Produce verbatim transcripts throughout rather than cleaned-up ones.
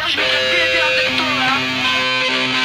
je vais t'appeler bien avec toi là.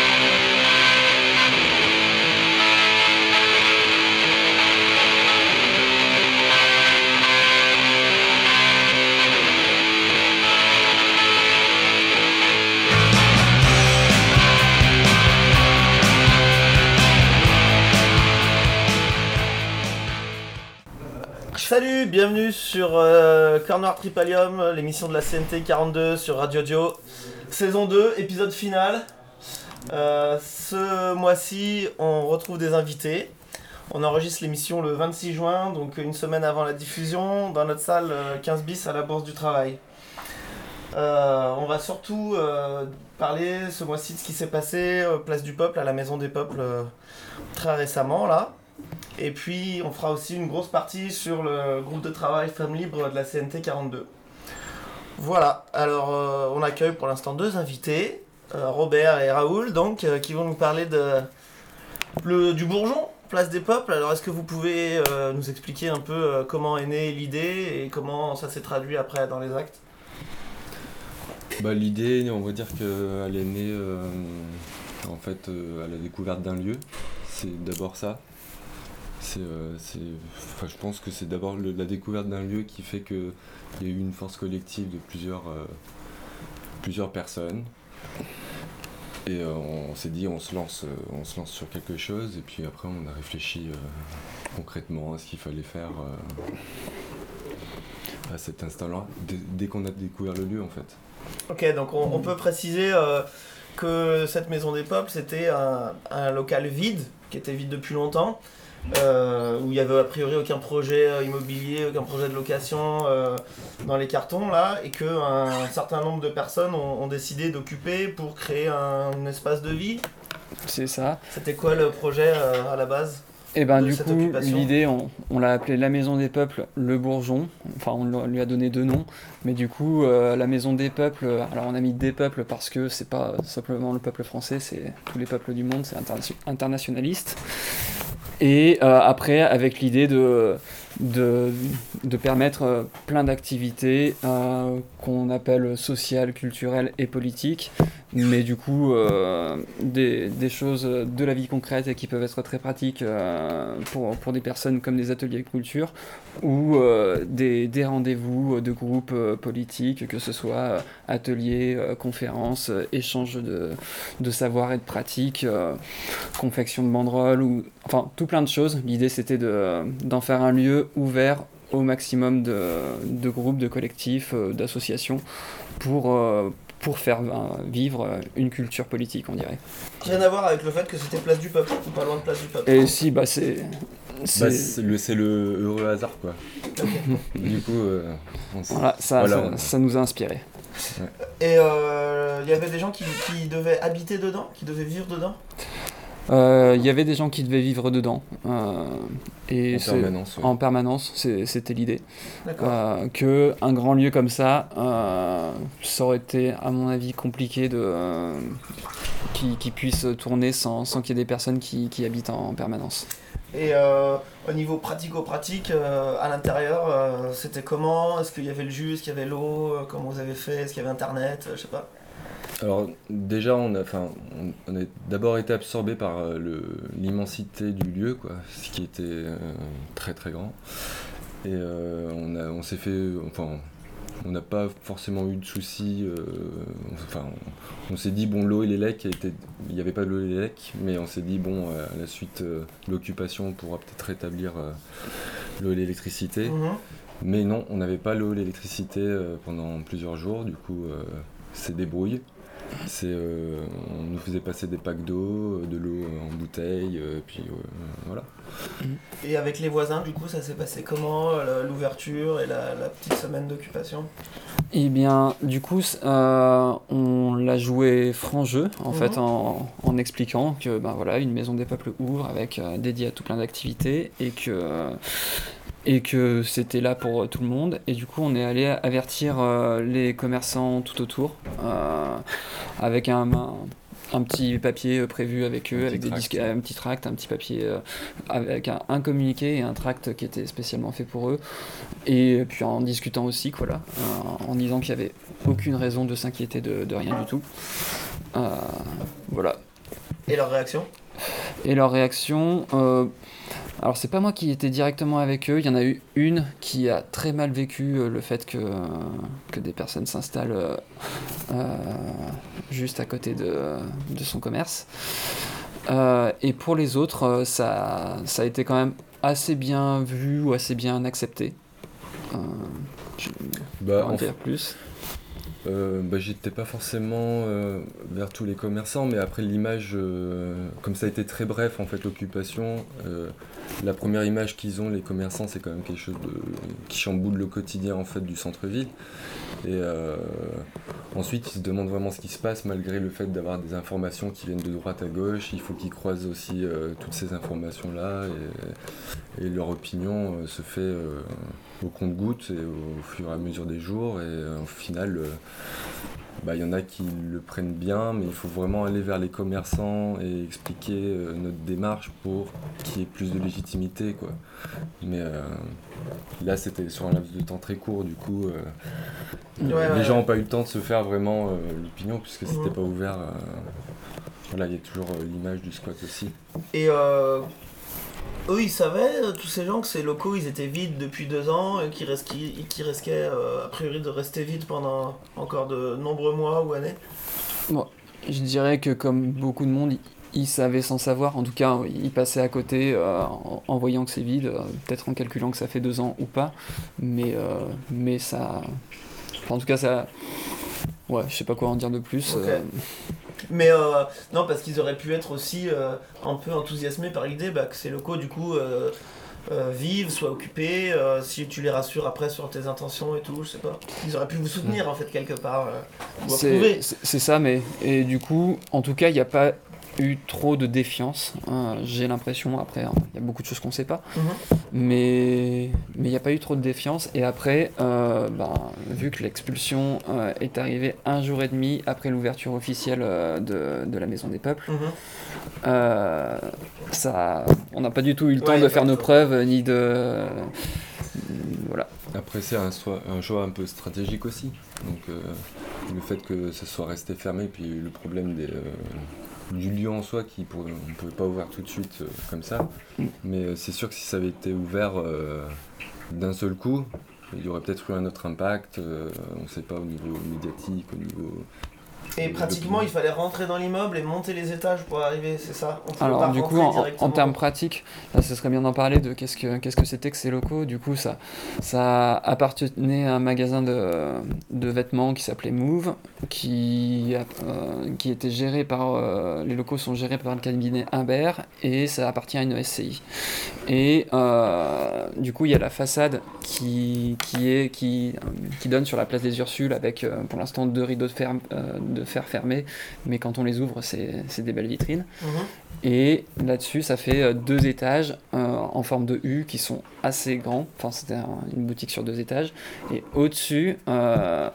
Salut, bienvenue sur euh, Corner Tripalium, l'émission de la C N T quarante-deux sur Radio Dio, saison deux, épisode final. Euh, ce mois-ci, on retrouve des invités. On enregistre l'émission le vingt-six juin, donc une semaine avant la diffusion, dans notre salle euh, quinze bis à la Bourse du Travail. Euh, on va surtout euh, parler ce mois-ci de ce qui s'est passé euh, Place du Peuple, à la Maison des Peuples, euh, très récemment là. Et puis on fera aussi une grosse partie sur le groupe de travail Femmes Libres de la C N T quarante-deux. Voilà, alors euh, on accueille pour l'instant deux invités, euh, Robert et Raoul, donc, euh, qui vont nous parler de, le, du Bourgeon, Place des Peuples. Alors est-ce que vous pouvez euh, nous expliquer un peu euh, comment est née l'idée et comment ça s'est traduit après dans les actes ? Bah, l'idée, on va dire qu'elle est née euh, en fait euh, à la découverte d'un lieu, c'est d'abord ça. C'est, euh, c'est, enfin, je pense que c'est d'abord le, la découverte d'un lieu qui fait qu'il y a eu une force collective de plusieurs, euh, plusieurs personnes. Et euh, on s'est dit on se, lance, euh, on se lance sur quelque chose et puis après on a réfléchi euh, concrètement à ce qu'il fallait faire euh, à cet instant-là, dès, dès qu'on a découvert le lieu en fait. Ok, donc on, on peut préciser euh, que cette Maison des Peuples c'était un, un local vide, qui était vide depuis longtemps. Euh, où il y avait a priori aucun projet euh, immobilier, aucun projet de location euh, dans les cartons là, et qu'un certain nombre de personnes ont, ont décidé d'occuper pour créer un, un espace de vie. C'est ça. C'était quoi le projet euh, à la base ? Et ben de du cette coup, occupation l'idée, on, on l'a appelée la Maison des Peuples, le Bourgeon. Enfin, on lui a donné deux noms. Mais du coup, euh, la Maison des Peuples, alors on a mis des peuples parce que c'est pas simplement le peuple français, c'est tous les peuples du monde, c'est interna- internationaliste. Et euh, après, avec l'idée de, de, de permettre euh, plein d'activités euh, qu'on appelle sociales, culturelles et politiques, mais du coup, euh, des, des choses de la vie concrète et qui peuvent être très pratiques euh, pour, pour des personnes comme des ateliers de culture ou euh, des, des rendez-vous de groupes euh, politiques, que ce soit euh, ateliers, euh, conférences, euh, échanges de, de savoir et de pratiques, euh, confection de banderoles, ou, enfin tout plein de choses. L'idée c'était de, d'en faire un lieu ouvert au maximum de, de groupes, de collectifs, euh, d'associations pour... Euh, pour faire euh, vivre une culture politique, on dirait. Rien à voir avec le fait que c'était Place du Peuple, ou pas loin de Place du Peuple. Et si, bah c'est... C'est, bah, c'est, le, c'est le heureux hasard quoi. Okay. Du coup, euh, on voilà, ça, voilà, ça, on... ça nous a inspiré. Ouais. Et il euh, y avait des gens qui, qui devaient habiter dedans, qui devaient vivre dedans ? Il euh, y avait des gens qui devaient vivre dedans. Euh, et en c'est, permanence. Ouais. En permanence, c'est, c'était l'idée. D'accord. Euh, que un grand lieu comme ça, euh, ça aurait été, à mon avis, compliqué de, euh, qui, qui puisse tourner sans, sans qu'il y ait des personnes qui, qui habitent en, en permanence. Et euh, au niveau pratico-pratique, euh, à l'intérieur, euh, c'était comment ? Est-ce qu'il y avait le jus ? Est-ce qu'il y avait l'eau ? Comment vous avez fait ? Est-ce qu'il y avait Internet ? Je sais pas. Alors déjà, on a, enfin, on, on a d'abord été absorbé par euh, le, l'immensité du lieu, quoi, ce qui était euh, très très grand. Et euh, on, a, on s'est fait, enfin, on n'a pas forcément eu de soucis. Euh, enfin, on, on s'est dit bon, l'eau et les lecs, était, il n'y avait pas l'eau et les lecs, mais on s'est dit bon, euh, à la suite euh, de l'occupation, on pourra peut-être rétablir euh, l'eau et l'électricité. Mm-hmm. Mais non, on n'avait pas l'eau et l'électricité euh, pendant plusieurs jours, du coup, euh, c'est débrouille. C'est, euh, on nous faisait passer des packs d'eau, de l'eau en bouteille, euh, puis euh, voilà. Et avec les voisins, du coup, ça s'est passé comment, l'ouverture et la, la petite semaine d'occupation ? Eh bien, du coup, euh, on l'a joué franc jeu, en mmh. fait, en, en expliquant que, ben voilà, une Maison des Peuples ouvre avec euh, dédié à tout plein d'activités et que... Euh, et que c'était là pour tout le monde. Et du coup, on est allé avertir euh, les commerçants tout autour, euh, avec un, un, un petit papier euh, prévu avec eux, Un avec petit des tract. disques, un petit tract, un petit papier euh, avec un, un communiqué et un tract qui était spécialement fait pour eux. Et puis en discutant aussi, quoi, là, euh, en disant qu'il n'y avait aucune raison de s'inquiéter de, de rien du tout. Euh, voilà. Et leur réaction? Et leur réaction, euh, alors c'est pas moi qui étais directement avec eux, il y en a eu une qui a très mal vécu euh, le fait que, euh, que des personnes s'installent euh, euh, juste à côté de, de son commerce. Euh, et pour les autres, euh, ça, ça a été quand même assez bien vu ou assez bien accepté. Euh, je vais Bah, pas en en dire plus. Euh, bah, j'étais pas forcément euh, vers tous les commerçants, mais après l'image, euh, comme ça a été très bref en fait l'occupation, euh, la première image qu'ils ont les commerçants, c'est quand même quelque chose de, qui chamboule le quotidien en fait du centre-ville. Et euh, ensuite ils se demandent vraiment ce qui se passe malgré le fait d'avoir des informations qui viennent de droite à gauche. Il faut qu'ils croisent aussi euh, toutes ces informations là et, et leur opinion euh, se fait euh, au compte-gouttes et au fur et à mesure des jours. Et euh, au final, euh, bah, y en a qui le prennent bien, mais il faut vraiment aller vers les commerçants et expliquer euh, notre démarche pour qu'il y ait plus de légitimité, quoi. Mais euh, là, c'était sur un laps de temps très court, du coup, euh, Ouais, les ouais, gens ouais. n'ont pas eu le temps de se faire vraiment euh, l'opinion, puisque Mhm. c'était pas ouvert. euh, Voilà, il y a toujours euh, l'image du squat aussi. Et euh, eux, ils savaient, euh, tous ces gens, que ces locaux, ils étaient vides depuis deux ans et qu'ils risquaient, qu'ils risquaient euh, a priori de rester vides pendant encore de nombreux mois ou années. Je dirais que comme beaucoup de monde, ils savaient sans savoir, en tout cas ils passaient à côté euh, en, en voyant que c'est vide, euh, peut-être en calculant que ça fait deux ans ou pas, mais, euh, mais ça... enfin, en tout cas ça... Ouais, je sais pas quoi en dire de plus. Ok. euh, Mais euh, non, parce qu'ils auraient pu être aussi euh, un peu enthousiasmés par l'idée bah, que ces locaux, du coup, euh, euh, vivent, soient occupés, euh, si tu les rassures après sur tes intentions et tout, je sais pas. Ils auraient pu vous soutenir en fait quelque part, euh, ou C'est approuver. c'est- c'est ça, mais et du coup, en tout cas, il n'y a pas eu trop de défiance. Hein, j'ai l'impression, après, hein, il y a beaucoup de choses qu'on ne sait pas, Mhm. mais mais il n'y a pas eu trop de défiance. Et après, euh, ben, vu que l'expulsion euh, est arrivée un jour et demi après l'ouverture officielle euh, de, de la Maison des Peuples, Mhm. euh, ça, on n'a pas du tout eu le temps Ouais, de pas faire du nos tout. preuves, ni de... Voilà. Après, c'est un, soi- un choix un peu stratégique aussi. Donc, euh, le fait que ça soit resté fermé, puis le problème des, euh, du lieu en soi, qui pour, on ne pouvait pas ouvrir tout de suite euh, comme ça. Mais euh, c'est sûr que si ça avait été ouvert euh, d'un seul coup, il y aurait peut-être eu un autre impact. euh, on ne sait pas au niveau médiatique, au niveau. Et pratiquement, il fallait rentrer dans l'immeuble et monter les étages pour arriver, c'est ça? On pouvait Alors pas du coup, rentrer en, en directement. termes pratiques, là, ce serait bien d'en parler de qu'est-ce que qu'est-ce que c'était que ces locaux. Du coup, ça, ça appartenait à un magasin de, de vêtements qui s'appelait Move, qui, euh, qui était géré par... euh, les locaux sont gérés par le cabinet Imbert et ça appartient à une S C I. Et euh, du coup, il y a la façade qui, qui, est, qui, qui donne sur la place des Ursules avec euh, pour l'instant deux rideaux de fer, euh, de fer fermés, mais quand on les ouvre, c'est c'est des belles vitrines. Mhm. Et là-dessus, ça fait euh, deux étages euh, en forme de U qui sont assez grands. Enfin, c'était un- une boutique sur deux étages. Et au-dessus, euh,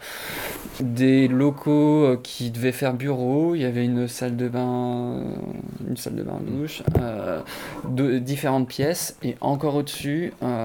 des locaux euh, qui devaient faire bureau. Il y avait une salle de bain, euh, une salle de bain douche, euh, de- différentes pièces. Et encore au-dessus, euh,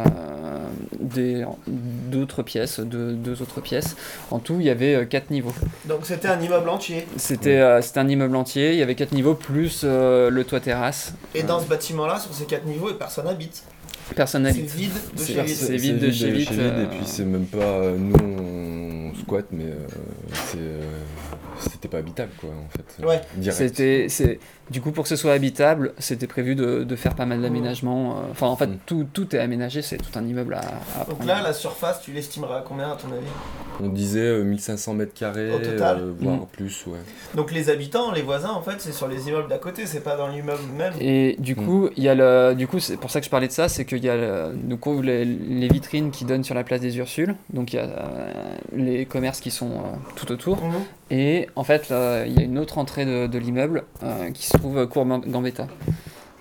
des- d'autres pièces, deux, deux autres pièces. En tout, il y avait euh, quatre niveaux. Donc c'était un immeuble entier. C'était euh, c'était un immeuble entier. Il y avait quatre niveaux plus euh, le toit terrasse. Et Euh, dans ce bâtiment-là, sur ces quatre niveaux, et personne n'habite. Personne C'est n'habite. vide de C'est- chez vide. c'est vide de chez vide, Et euh, puis c'est même pas euh, nous on squatte, mais euh, c'est, euh, c'était pas habitable quoi en fait. Ouais. Direct. C'était, c'est, du coup, pour que ce soit habitable, c'était prévu de, de faire pas mal d'aménagements. euh, Enfin, en fait, Mm. tout, tout est aménagé, c'est tout un immeuble à, à Donc prendre. là, la surface, tu l'estimeras à combien à ton avis? On disait euh, mille cinq cents mètres carrés, Au total. euh, voire Mm. plus, ouais. Donc les habitants, les voisins, en fait, c'est sur les immeubles d'à côté, c'est pas dans l'immeuble même. Et du Mm. coup, il y a le, du coup, c'est pour ça que je parlais de ça, c'est qu'il y a le, donc, on- les, les vitrines qui donnent sur la place des Ursules, donc il y a euh, les commerces qui sont euh, tout autour, Mhm. et en fait, là, il y a une autre entrée de, de l'immeuble euh, qui se trouve cours Gambetta.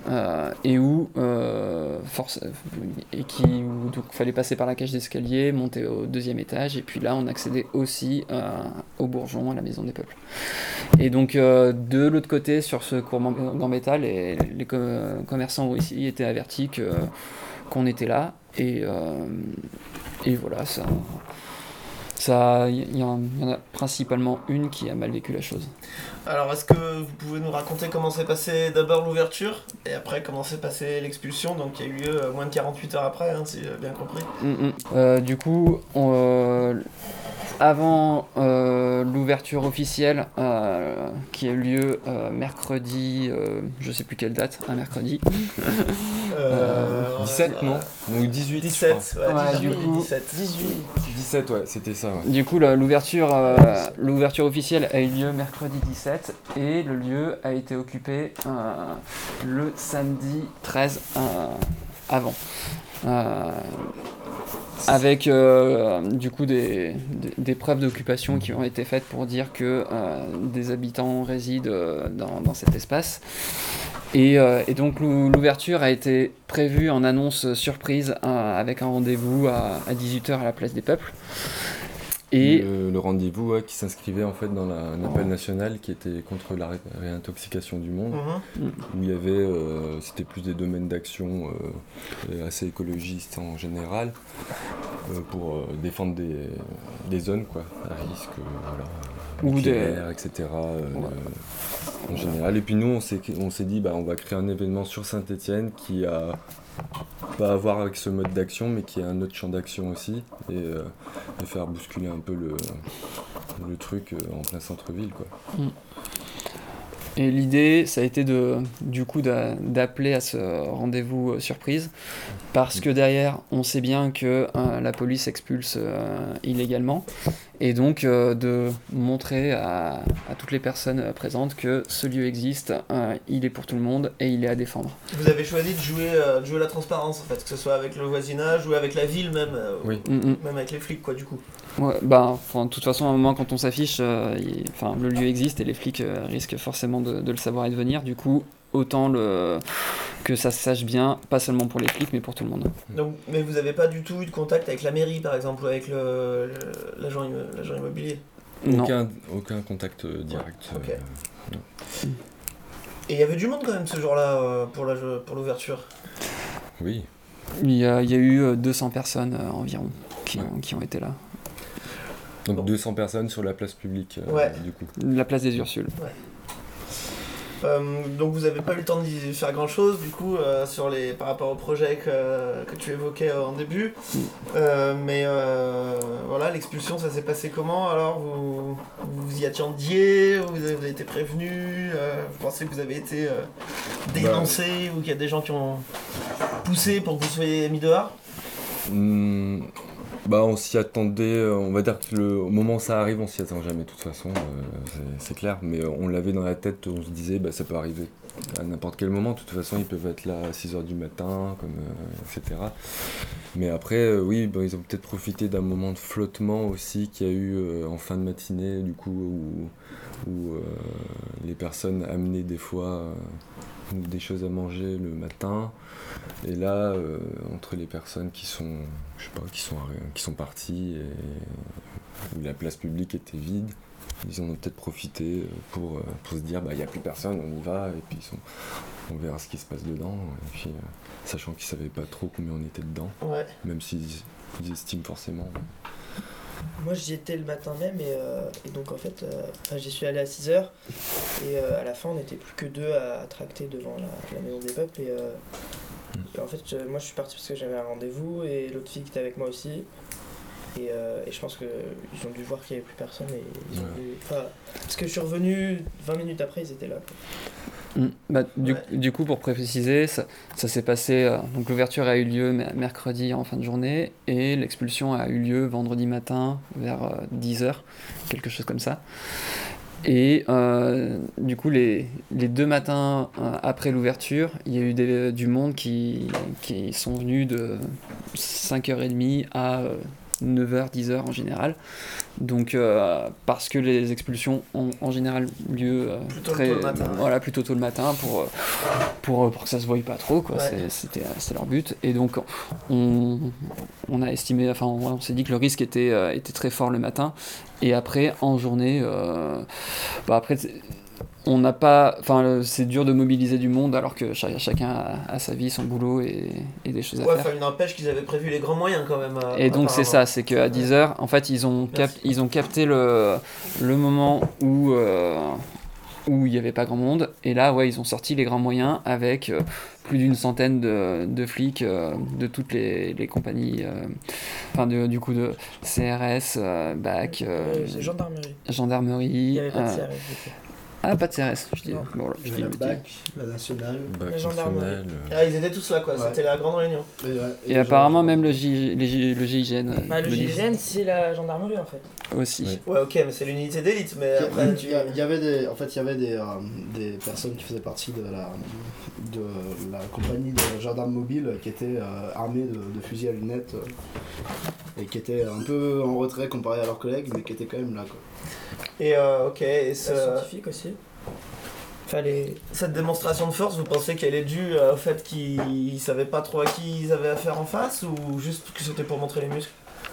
euh, et où euh, force et qui où donc fallait passer par la cage d'escalier, monter au deuxième étage, et puis là on accédait aussi euh, au Bourgeon, à la Maison des Peuples. Et donc euh, de l'autre côté, sur ce courant Gambetta, les, les com- commerçants aussi étaient avertis que, qu'on était là, et, euh, et voilà, ça. Ça, il y, y en a principalement une qui a mal vécu la chose. Alors, est-ce que vous pouvez nous raconter comment s'est passé d'abord l'ouverture et après comment s'est passée l'expulsion, donc qui a eu lieu euh, moins de quarante-huit heures après, hein, si j'ai bien compris. Mm-mm. Euh, du coup, on, euh, avant euh, l'ouverture officielle euh, qui a eu lieu euh, mercredi, euh, je sais plus quelle date, un mercredi. Euh, dix-sept, non Donc dix-huit. je dix-sept, ouais, Ouais, dix-huit, du coup, dix-sept. dix-huit. crois. dix-sept, ouais, c'était ça, ouais. Du coup, la- l'ouverture, euh, l'ouverture officielle a eu lieu mercredi dix-sept et le lieu a été occupé euh, le samedi treize euh, avant. Euh, avec euh, du coup des, des, des preuves d'occupation qui ont été faites pour dire que euh, des habitants résident euh, dans, dans cet espace. Et, euh, et donc l'ou- l'ouverture a été prévue en annonce surprise euh, avec un rendez-vous à, à dix-huit heures à la place des Peuples. Et Le, le rendez-vous ouais, qui s'inscrivait en fait dans la- un appel national qui était contre la ré- réintoxication du monde, Mhm. où il y avait, euh, c'était plus des domaines d'action euh, assez écologistes en général, euh, pour euh, défendre des, des zones quoi, à risque, euh, voilà, Ou nucléaire, et cetera euh, Ouais. euh, en général. Et puis nous, on s'est, on s'est dit, bah, on va créer un événement sur Saint-Étienne qui a pas à voir avec ce mode d'action, mais qui a un autre champ d'action aussi, et, euh, et faire bousculer un peu le, le truc euh, en plein centre-ville, quoi. Et l'idée, ça a été de, du coup d'a- d'appeler à ce rendez-vous euh, surprise, parce que derrière, on sait bien que euh, la police expulse euh, illégalement, et donc euh, de montrer à, à toutes les personnes euh, présentes que ce lieu existe, euh, il est pour tout le monde, et il est à défendre. Vous avez choisi de jouer, euh, de jouer la transparence, en fait, que ce soit avec le voisinage ou avec la ville même, euh, Oui. Mm, mm. même avec les flics, quoi, du coup. Ouais, bah, enfin, de toute façon, à un moment, quand on s'affiche, euh, il- enfin, le lieu existe et les flics euh, risquent forcément de, de le savoir et de venir. Du coup, autant le... que ça se sache bien, pas seulement pour les flics, mais pour tout le monde. Donc, mais vous n'avez pas du tout eu de contact avec la mairie, par exemple, ou avec le, le- l'agent, imme- l'agent immobilier. Non. Aucun, aucun contact euh, direct. Ok. euh, Et il y avait du monde quand même ce jour-là euh, pour, la, pour l'ouverture. oui. Il y a, il y a eu euh, deux cents personnes euh, environ qui, Ouais. ont, qui ont été là. Donc Bon. deux cents personnes sur la place publique, euh, Ouais. du coup. La place des Ursules. Euh, donc vous n'avez pas eu le temps d'y faire grand chose du coup euh, sur les, par rapport au projet que, que tu évoquais en début. Mm. Euh, mais euh, voilà, l'expulsion ça s'est passé comment alors vous, vous y attendiez, vous avez été prévenu, euh, vous pensez que vous avez été euh, dénoncé ou qu'il y a des gens qui ont poussé pour que vous soyez mis dehors? Hmm, bah on s'y attendait, euh, on va dire que le, au moment où ça arrive, on s'y attend jamais de toute façon, euh, c'est, c'est clair, mais on l'avait dans la tête, on se disait bah ça peut arriver à n'importe quel moment, de toute façon ils peuvent être là à six heures du matin, comme, euh, et cetera. Mais après, euh, oui, bah, ils ont peut-être profité d'un moment de flottement aussi qu'il y a eu euh, en fin de matinée, du coup, où, où euh, les personnes amenaient des fois euh, des choses à manger le matin. Et là, euh, entre les personnes qui sont, je sais pas, qui sont, qui sont parties et où la place publique était vide, ils en ont peut-être profité pour, pour se dire, bah il n'y a plus personne, on y va, et puis ils sont, on verra ce qui se passe dedans. Et puis, euh, sachant qu'ils savaient pas trop combien on était dedans, Ouais. même s'ils ils estiment forcément. Moi j'y étais le matin même et, euh, et donc en fait euh, enfin, j'y suis allé à six heures et euh, à la fin on n'était plus que deux à, à tracter devant la, la maison des peuples et, euh, et en fait je- moi je suis parti parce que j'avais un rendez-vous et l'autre fille qui était avec moi aussi et, euh, et je pense qu'ils ont dû voir qu'il n'y avait plus personne et ils ont Ouais. dû- enfin, parce que je suis revenu vingt minutes après ils étaient là quoi. Mm. Bah, du, Ouais. du coup, pour préciser, ça, ça s'est passé. euh, donc l'ouverture a eu lieu me- mercredi en fin de journée et l'expulsion a eu lieu vendredi matin vers euh, dix heures, quelque chose comme ça. Et euh, du coup, les, les deux matins euh, après l'ouverture, il y a eu des- du monde qui, qui sont venus de cinq heures trente à euh, neuf heures, dix heures en général. Donc, euh, parce que les expulsions ont en général lieu euh, Plutôt très, tôt le matin, ouais. voilà, plutôt tôt le matin pour, euh, pour, pour que ça se voie pas trop, quoi. Ouais. C'est, c'était, c'était leur but. Et donc, on, on a estimé, enfin, on, on s'est dit que le risque était, euh, était très fort le matin. Et après, en journée, euh, bah après, on n'a pas, enfin, c'est dur de mobiliser du monde alors que cha- chacun a, a sa vie, son boulot et, et des choses à Ouais, faire. enfin, il n'empêche qu'ils avaient prévu les grands moyens quand même. euh, Et donc c'est apparemment. ça, c'est qu'à dix heures, en fait, ils ont, cap- Merci. ils ont capté le, le moment où euh, où il n'y avait pas grand monde. Et là, ouais, ils ont sorti les grands moyens avec euh, plus d'une centaine de, de flics euh, de toutes les, les compagnies, euh, enfin de- du coup de C R S, euh, B A C, euh, Euh, c'est gendarmerie. Il gendarmerie. n'y avait pas de euh, C R S. du coup. Ah, pas de C R S, je dis. Non. Bon, voilà, Il je y dis avait une la bêtise. B A C, la nationale. Bac La gendarmerie. national, euh, Ah, ils étaient tous là quoi, Ouais. c'était la grande réunion. Et, ouais, Et les apparemment, gens- même le, J, les J- le G I G N. euh, Bah, le le dit G I G N, c'est la gendarmerie en fait. aussi. Ouais. Ouais, ok, mais c'est l'unité d'élite, mais Il y, après a- tu. il y a- il y avait des, en fait, il y avait des, euh, des personnes qui faisaient partie de la, de la compagnie de gendarmes mobiles qui étaient euh, armées de, de fusils à lunettes euh, et qui étaient un peu en retrait comparé à leurs collègues, mais qui étaient quand même là, quoi. Et euh, ok, et C'est ce- scientifique aussi. Fallait. cette démonstration de force, vous pensez qu'elle est due euh, au fait qu'ils savaient pas trop à qui ils avaient affaire en face ou juste que c'était pour montrer les muscles?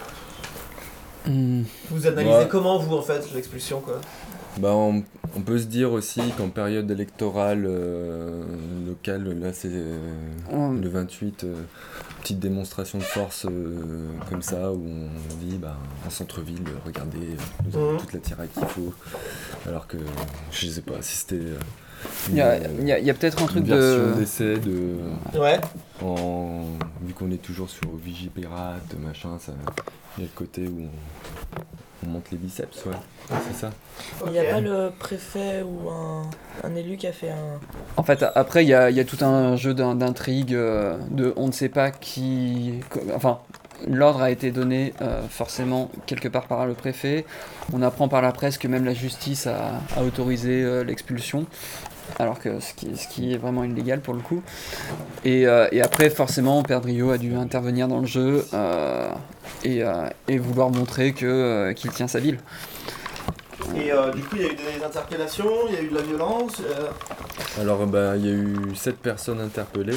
Hmm. Vous analysez Ouais. comment vous en fait l'expulsion quoi? Bah, on, on peut se dire aussi qu'en période électorale euh, locale, là c'est euh, Ouais. le vingt-huit, euh, petite démonstration de force euh, comme ça où on dit bah, en centre-ville, regardez, euh, nous avons Mhm. toute la tiraille qu'il faut. Alors que je sais pas si c'était euh, Il y a, une, il y a- il y a peut-être un une truc version de. d'essai de. Ouais. En, vu qu'on est toujours sur Vigipirate, machin, ça, il y a le côté où on, on monte les biceps, ouais, c'est ça. Il n'y a pas le préfet ou un, un élu qui a fait un. En fait, après, il y a, il y a tout un jeu d'in- d'intrigue, euh, de on ne sait pas qui. co- Enfin, l'ordre a été donné euh, forcément quelque part par le préfet. On apprend par la presse que même la justice a, a autorisé euh, l'expulsion. Alors que ce qui, ce qui est vraiment illégal pour le coup. Et, euh, et après, forcément, Père Drio a dû intervenir dans le jeu euh, et, euh, et vouloir montrer que, euh, qu'il tient sa ville. Et euh, du coup il y a eu des interpellations, il y a eu de la violence. euh, Alors, bah, il y a eu sept personnes interpellées.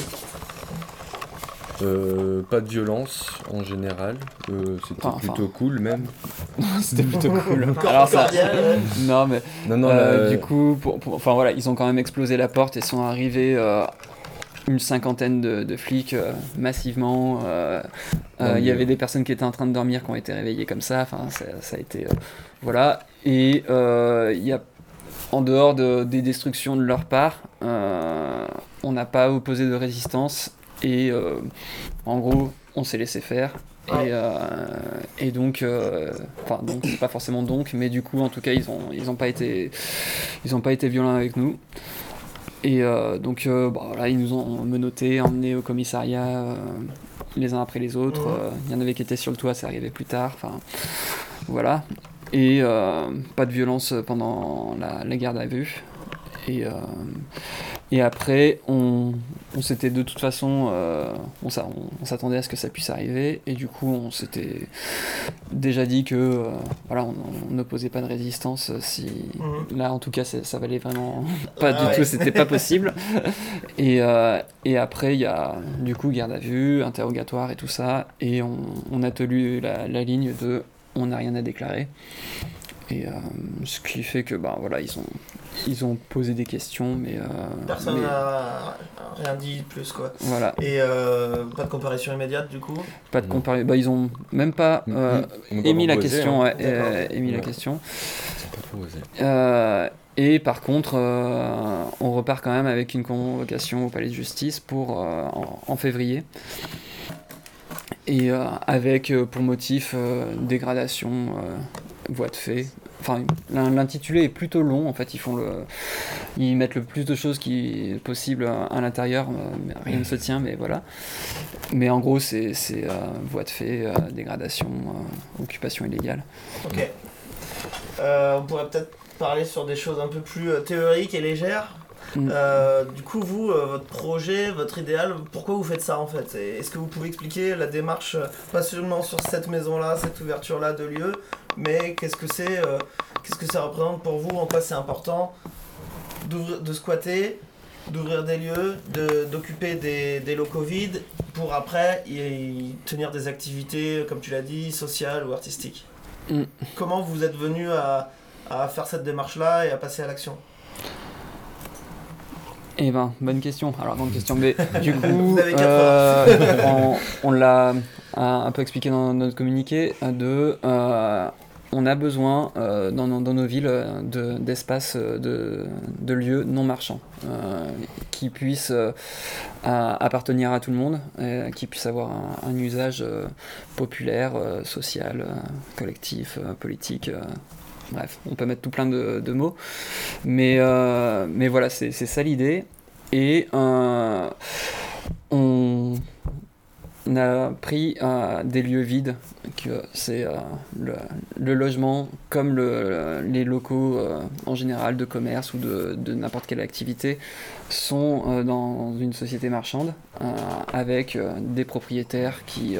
Euh, pas de violence en général, euh, c'était Enfin, plutôt cool même. C'était plutôt cool. cor- Alors ça, cordial, ouais. non mais Non, non, Euh, la- du coup, pour, pour- enfin voilà, ils ont quand même explosé la porte et sont arrivés euh, une cinquantaine de, de flics euh, massivement. euh, euh, Non, Il y mais- avait des personnes qui étaient en train de dormir qui ont été réveillées comme ça. Enfin, ça, ça a été euh, voilà. Et euh, il y a en dehors de, des destructions de leur part, euh, on n'a pas opposé de résistance et euh, en gros, on s'est laissé faire. Ouais. Et, euh, et donc, euh, enfin donc c'est pas forcément donc, mais du coup en tout cas ils ont ils ont pas été ils ont pas été violents avec nous. Et euh, donc euh, bah, voilà, ils nous ont menottés, emmenés au commissariat euh, les uns après les autres. Mhm. Euh, Il y en avait qui étaient sur le toit, c'est arrivé plus tard. Enfin voilà. Et euh, pas de violence pendant la, la garde à vue. Et, euh, et après, on, on s'était de toute façon, euh, on, s'a- on- on s'attendait à ce que ça puisse arriver, et du coup, on s'était déjà dit que, euh, voilà, on on n'opposait pas de résistance. Si Mhm. là, en tout cas, c'est- ça valait vraiment pas Ah du ouais. tout, c'était pas possible. Et, euh, et après, il y a du coup garde à vue, interrogatoire et tout ça, et on, on a tenu la, la ligne de on n'a rien à déclarer. Et euh, ce qui fait que ben voilà, ils ont ils ont posé des questions, mais, euh, Personne mais n'a rien dit de plus quoi. voilà, Et euh, pas de comparution immédiate du coup. pas de Non. comparaison. Bah, ils ont même pas euh, On n'a pas émis la proposé, question, hein. ouais, euh, D'accord. émis la Ouais. question. C'est pas proposé. Euh, et par contre, euh, on repart quand même avec une convocation au palais de justice pour euh, en, en février. Et euh, avec euh, pour motif euh, dégradation, euh, voie de fait. Enfin, l'in- l'intitulé est plutôt long. En fait, ils font le, ils mettent le plus de choses qui possible à, à l'intérieur. euh, mais rien ne se tient, mais voilà. Mais en gros, c'est c'est, euh, voie de fait, euh, dégradation, euh, occupation illégale. Ok. Euh, on pourrait peut-être parler sur des choses un peu plus euh, théoriques et légères. Mm. Euh, du coup, vous, euh, votre projet, votre idéal, pourquoi vous faites ça en fait? Et est-ce que vous pouvez expliquer la démarche, euh, pas seulement sur cette maison-là, cette ouverture-là de lieu, mais qu'est-ce que c'est, euh, qu'est-ce que ça représente pour vous, en quoi c'est important d'ouvrir, de squatter, d'ouvrir des lieux, de, d'occuper des, des locaux vides pour après y tenir des activités, comme tu l'as dit, sociales ou artistiques. Mm. Comment vous êtes venu à, à faire cette démarche-là et à passer à l'action? Eh ben, bonne question. Alors, bonne question. Mais du coup, Vous avez quatre euh, on, on l'a un, un peu expliqué dans notre communiqué. De, euh, on a besoin euh, dans, dans nos villes de, d'espaces, de, de lieux non marchands euh, qui puissent euh, à, appartenir à tout le monde, et qui puissent avoir un, un usage euh, populaire, euh, social, euh, collectif, euh, politique. Euh, Bref, on peut mettre tout plein de, de mots, mais, euh, mais voilà, c'est, c'est ça l'idée. Et euh, on a pris euh, des lieux vides, que c'est euh, le, le logement comme le, les locaux euh, en général de commerce ou de, de n'importe quelle activité sont euh, dans une société marchande euh, avec euh, des propriétaires qui... Euh,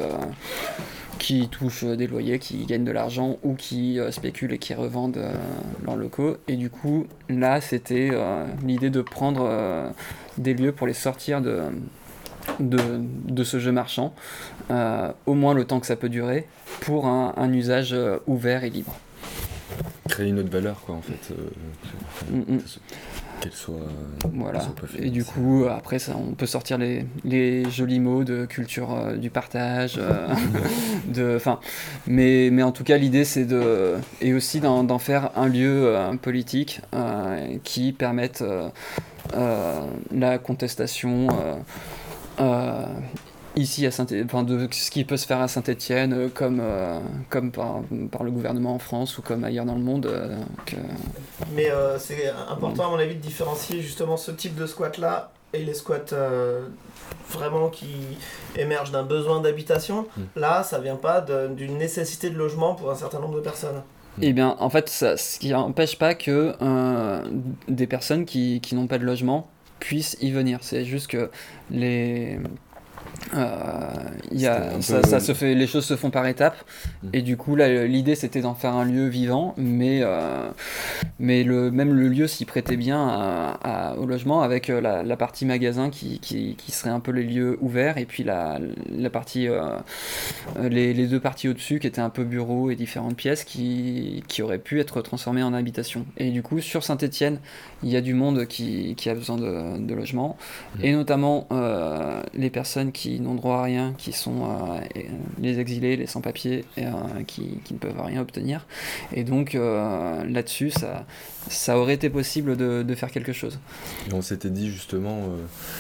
qui touchent des loyers, qui gagnent de l'argent ou qui euh, spéculent et qui revendent euh, leurs locaux. Et du coup, là, c'était euh, l'idée de prendre euh, des lieux pour les sortir de, de, de ce jeu marchand, euh, au moins le temps que ça peut durer, pour un, un usage euh, ouvert et libre. Créer une autre valeur, quoi, en fait. Euh, Mm-mm. Qu'elle soit. Voilà. qu'elle soit pas Et du financée. coup, après, ça, on peut sortir les, les jolis mots de culture euh, du partage. Euh, de, enfin, mais, mais en tout cas, l'idée, c'est de. Et aussi d'en, d'en faire un lieu euh, politique euh, qui permette euh, euh, la contestation. Euh, euh, Ici, à Saint enfin, de ce qui peut se faire à Saint-Étienne, euh, comme, euh, comme par, par le gouvernement en France ou comme ailleurs dans le monde. Euh, que... Mais euh, c'est important à mon avis de différencier justement ce type de squat là et les squats euh, vraiment qui émergent d'un besoin d'habitation. Mm. Là, ça vient pas de- d'une nécessité de logement pour un certain nombre de personnes. Eh bien, en fait, ça, ce qui n'empêche pas que euh, des personnes qui, qui n'ont pas de logement puissent y venir. C'est juste que les... Euh, il y a, C'était un ça, peu- ça se fait, les choses se font par étapes Mm. et du coup là l'idée c'était d'en faire un lieu vivant, mais, euh, mais le, même le lieu s'y prêtait bien à, à- au logement, avec euh, la, la partie magasin qui, qui, qui serait un peu les lieux ouverts, et puis la, la partie, euh, euh, les, les deux parties au-dessus qui étaient un peu bureaux et différentes pièces qui, qui auraient pu être transformées en habitation. Et du coup sur Saint-Étienne il y a du monde qui, qui a besoin de, de logement, Mm. et notamment euh, les personnes qui n'ont droit à rien, qui sont euh, et, euh, les exilés, les sans-papiers, et, euh, qui, qui ne peuvent rien obtenir. Et donc euh, là-dessus, ça, ça aurait été possible de, de faire quelque chose. Et on s'était dit justement euh,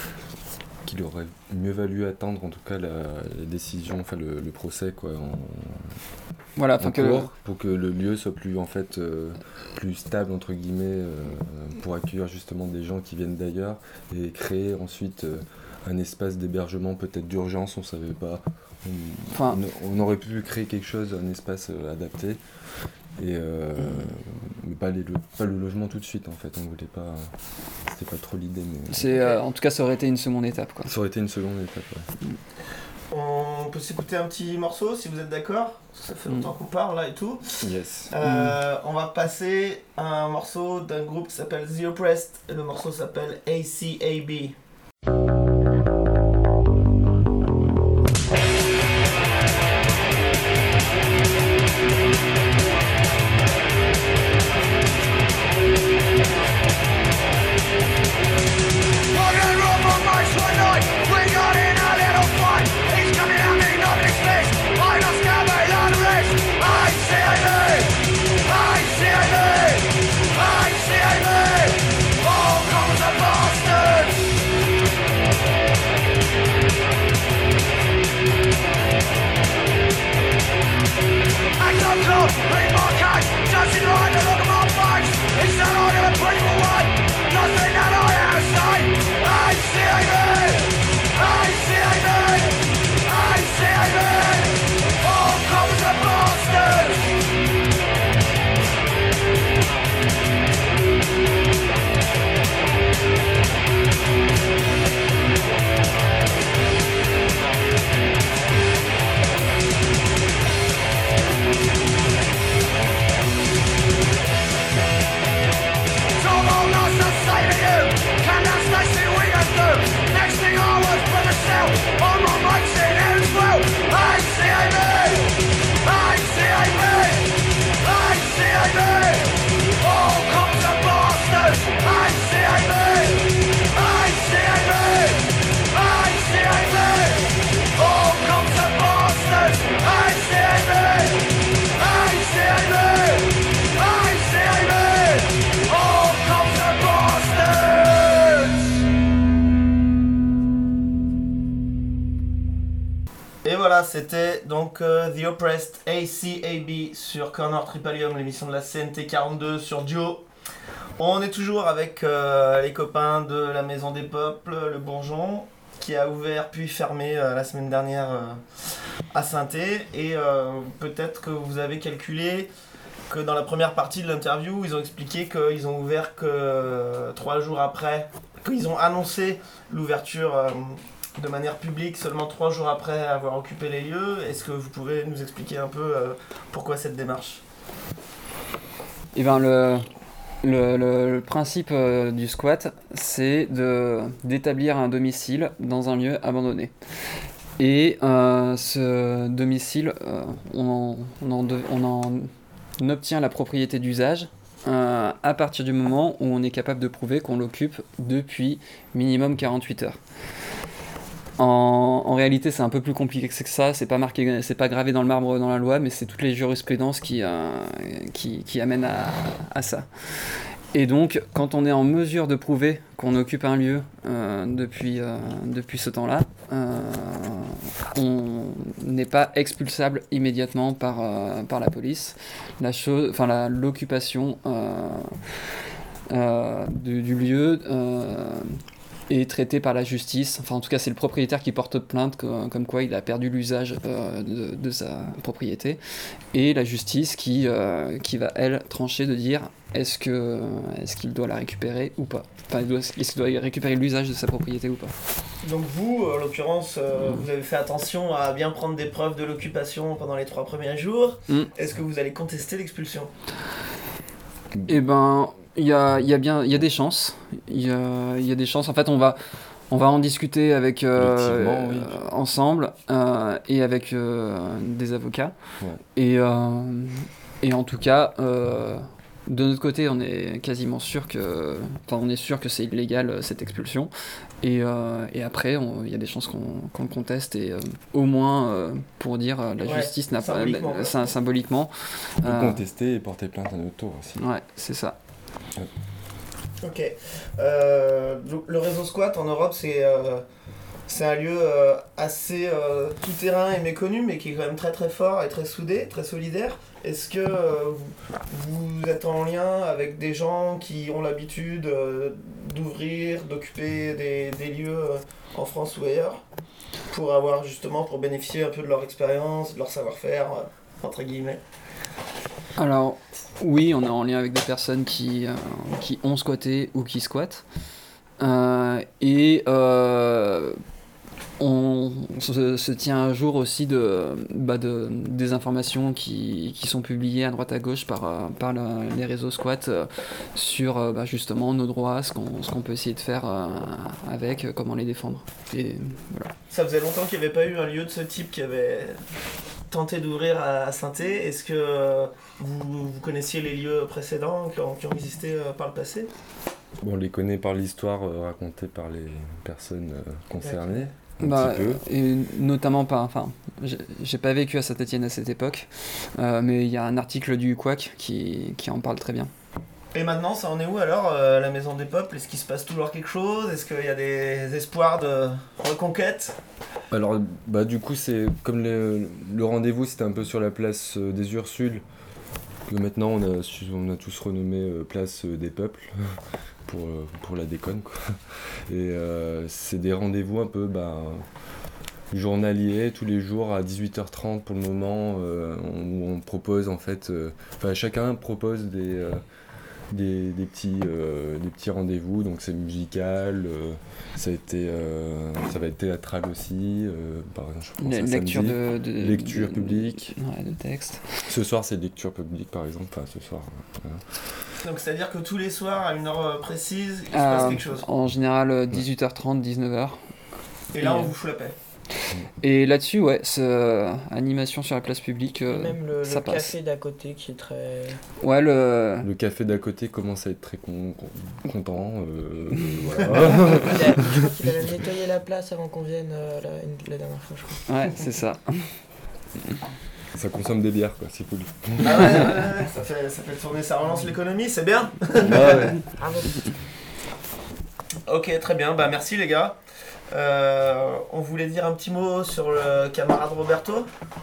qu'il aurait mieux valu attendre en tout cas la, la décision, enfin le, le procès quoi, en, Voilà, en enfin que cours, pour que le lieu soit plus en fait euh, plus stable entre guillemets, euh, pour accueillir justement des gens qui viennent d'ailleurs et créer ensuite euh, un espace d'hébergement peut-être d'urgence, on savait pas. On, Enfin- on- on aurait pu créer quelque chose, un espace euh, adapté, et euh, mais pas, les, lo- pas le logement tout de suite en fait. On voulait pas, c'était pas trop l'idée, mais c'est, euh, en tout cas, ça aurait été une seconde étape, quoi. ça aurait été une seconde étape. Ouais. On peut s'écouter un petit morceau si vous êtes d'accord. Ça fait longtemps qu'on parle là et tout. Yes. Euh, On va passer à un morceau d'un groupe qui s'appelle The Oppressed. Et le morceau s'appelle A C A B. I C A B, all comes a bastard. Voilà, c'était donc euh, The Oppressed A C A B sur Corner Tripalium, l'émission de la C N T quarante-deux sur Duo. On est toujours avec euh, les copains de la Maison des Peuples, le Bourgeon, qui a ouvert puis fermé euh, la semaine dernière euh, à Saint-Étienne. Et euh, peut-être que vous avez calculé que dans la première partie de l'interview, ils ont expliqué qu'ils ont ouvert que euh, trois jours après, qu'ils ont annoncé l'ouverture euh, de manière publique seulement trois jours après avoir occupé les lieux. Est-ce que vous pouvez nous expliquer un peu euh, pourquoi cette démarche ? Eh ben, le, le, le, le principe euh, du squat, c'est de, d'établir un domicile dans un lieu abandonné. Et euh, ce domicile, euh, on, en, on, en de, on en obtient la propriété d'usage euh, à partir du moment où on est capable de prouver qu'on l'occupe depuis minimum quarante-huit heures. En, en réalité, c'est un peu plus compliqué que ça. C'est pas marqué, c'est pas gravé dans le marbre dans la loi, mais c'est toutes les jurisprudences qui, euh, qui, qui amènent à, à ça. Et donc, quand on est en mesure de prouver qu'on occupe un lieu euh, depuis, euh, depuis ce temps-là, euh, on n'est pas expulsable immédiatement par, euh, par la police. La chose, enfin, la, l'occupation euh, euh, du, du lieu euh, est traité par la justice. Enfin, en tout cas, c'est le propriétaire qui porte plainte, comme, comme quoi il a perdu l'usage euh, de, de sa propriété. Et la justice qui, euh, qui va, elle, trancher de dire est-ce, que, est-ce qu'il doit la récupérer ou pas. Enfin, il doit, est-ce qu'il doit récupérer l'usage de sa propriété ou pas. Donc vous, en l'occurrence, euh, vous avez fait attention à bien prendre des preuves de l'occupation pendant les trois premiers jours. Mm. Est-ce que vous allez contester l'expulsion ? Eh ben... Il y a, il y a bien, il y a des chances. Il y a, il y a des chances. En fait, on va, on va en discuter avec euh, oui. euh, ensemble euh, et avec euh, des avocats. Ouais. Et, euh, et en tout cas, euh, de notre côté, on est quasiment sûr que, enfin, on est sûr que c'est illégal cette expulsion. Et, euh, et après, on, il y a des chances qu'on, qu'on conteste et euh, au moins euh, pour dire euh, la Ouais, justice n'a pas, symboliquement, euh, sy- symboliquement. On peut euh, contester et porter plainte à notre tour aussi. ouais, c'est ça. Ok. Euh, le- le réseau squat en Europe, c'est euh, c'est un lieu euh, assez euh, tout-terrain et méconnu, mais qui est quand même très très fort et très soudé, très solidaire. Est-ce que euh, vous, vous êtes en lien avec des gens qui ont l'habitude euh, d'ouvrir, d'occuper des, des lieux euh, en France ou ailleurs, pour avoir justement, pour bénéficier un peu de leur expérience, de leur savoir-faire, euh, entre guillemets ? Alors, oui, on est en lien avec des personnes qui, euh, qui ont squatté ou qui squattent. Euh, et euh, on se, se tient un jour aussi de, bah de, des informations qui, qui sont publiées à droite à gauche par, euh, par le, les réseaux squats euh, sur euh, bah justement nos droits, ce qu'on, ce qu'on peut essayer de faire euh, avec, euh, comment les défendre. Et voilà. Ça faisait longtemps qu'il n'y avait pas eu un lieu de ce type qui avait tenté d'ouvrir à Saint-Étienne. Est-ce que euh, vous, vous connaissiez les lieux précédents qui ont, qui ont existé euh, par le passé ? Bon, on les connaît par l'histoire euh, racontée par les personnes euh, concernées. Un Bah, petit peu. et notamment pas, enfin, j'ai, j'ai pas vécu à Saint-Étienne à cette époque, euh, mais il y a un article du Quack qui, qui en parle très bien. Et maintenant, ça en est où alors, euh, la Maison des Peuples ? Est-ce qu'il se passe toujours quelque chose ? Est-ce qu'il y a des espoirs de reconquête ? Alors, bah, du coup, c'est comme le, le rendez-vous, c'était un peu sur la place euh, des Ursules, que maintenant on a, su- on a tous renommé euh, place euh, des Peuples, pour, euh, pour la déconne, quoi. Et euh, c'est des rendez-vous un peu bah, journaliers, tous les jours à dix-huit heures trente pour le moment, euh, où on propose en fait, euh, enfin chacun propose des, euh, des, des petits, euh, des petits rendez-vous, donc c'est musical, euh, ça, a été, euh, ça va être théâtral aussi, euh, par exemple je pense Le- à lecture samedi. de, de, Lecture de- publique. Ouais, de texte. Ce soir c'est lecture publique par exemple, enfin ce soir. euh, voilà. Donc c'est-à-dire que tous les soirs, à une heure euh, précise, il se Euh, passe quelque chose. En général, euh, dix-huit heures trente, dix-neuf heures. Et là, et, on euh, vous fout la paix. Et là-dessus, ouais, c'est, euh, animation sur la place publique, euh, Même le, ça le passe. café d'à côté qui est très. Ouais, le... Le café d'à côté commence à être très con- con- content. euh, Il a- voilà. je crois qu'il avait nettoyé la place avant qu'on vienne euh, la, une- la dernière fois, je crois. ouais, c'est ça. Ça consomme des bières, quoi, c'est cool. Ah ouais, ouais, ouais, ça fait, ça fait tourner, ça relance l'économie, c'est bien. Bravo. Ok, très bien, bah merci les gars. Euh, on voulait dire un petit mot sur le camarade Roberto.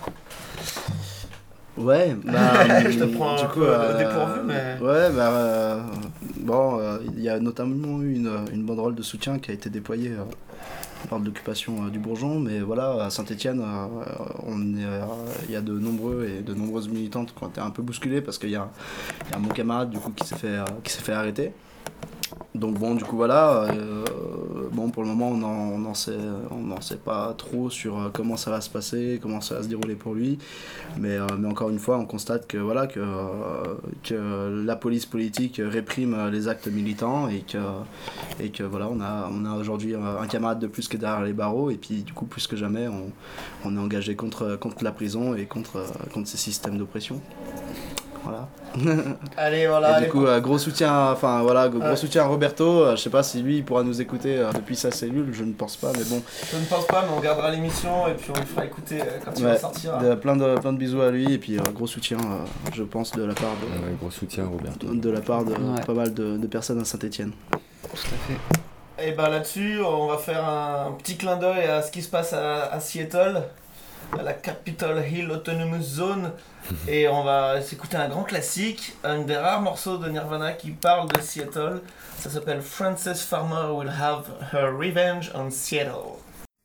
Ouais, bah, Je te prends du un coup, peu euh, au dépourvu, mais- Ouais, bah, euh, bon, euh, il y a notamment eu une, une banderole de soutien qui a été déployée euh, lors de l'occupation euh, du Bourgeon, mais voilà, à Saint-Étienne, euh, on est, euh, il y a de nombreux et de nombreuses militantes qui ont été un peu bousculées parce qu'il y a, il y a mon camarade du coup qui s'est fait, euh, qui s'est fait arrêter. Donc bon, du coup voilà, euh, bon pour le moment on n'en on en sait, on en sait pas trop sur euh, comment ça va se passer, comment ça va se dérouler pour lui, mais, euh, mais encore une fois on constate que voilà que, euh, que la police politique réprime les actes militants et que, et que voilà on a, on a aujourd'hui un camarade de plus qui est derrière les barreaux et puis du coup plus que jamais on, on est engagé contre, contre la prison et contre, contre ces systèmes d'oppression. Voilà. Allez, voilà. Et allez, du coup, euh, gros soutien, enfin voilà, gros Ouais. soutien à Roberto. Euh, je sais pas si lui il pourra nous écouter euh, depuis sa cellule, je ne pense pas, mais bon. je ne pense pas, mais on gardera l'émission et puis on le fera écouter euh, quand il Ouais, va sortir. de- plein, de, plein de bisous à lui et puis euh, gros soutien, euh, je pense, de la part de, Ouais, gros soutien, Roberto. de, de la part de Ouais. pas mal de, de personnes à Saint-Étienne. Tout à fait. Et bah là-dessus, on va faire un petit clin d'œil à ce qui se passe à, à Seattle, à la Capitol Hill Autonomous Zone. Et on va s'écouter un grand classique, un des rares morceaux de Nirvana qui parle de Seattle. Ça s'appelle Frances Farmer Will Have Her Revenge on Seattle.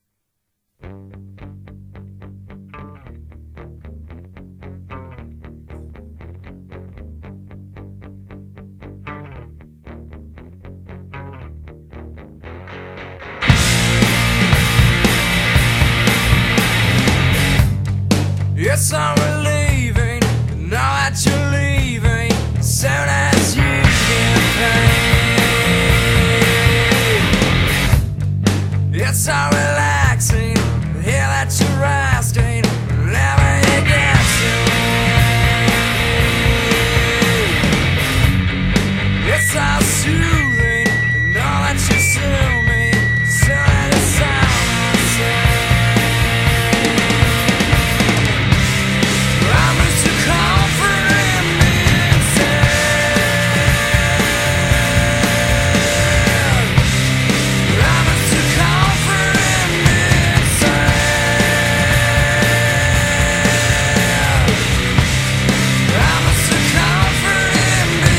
Yes, I'm relieving. Now that you're leaving, soon as you get paid. Yes, I'm relaxing. Hear that you're resting. Whenever you get away. Yes, I'm soothing. Now that you sue me, soon as you sound myself. Promise to comfort in me inside. Promise to comfort in me inside. Promise to comfort in me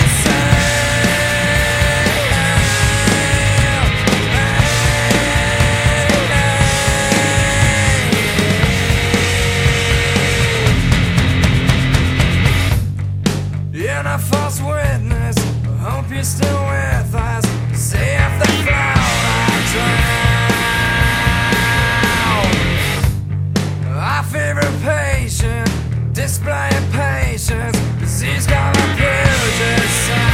inside. You're not false witness. I hope you're still with us. See if the cloud I drown. Our favorite patient, displaying patience. Disease got a Puget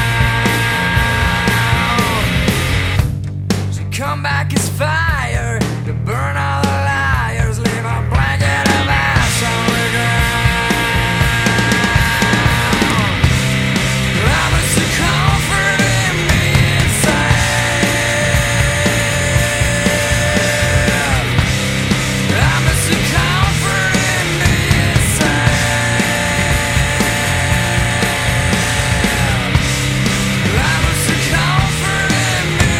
sound. She come back as fire to burn all the liars. Leave a blanket of ash on the ground. Promise to comfort in me inside. Promise to comfort in me inside. Promise to comfort in me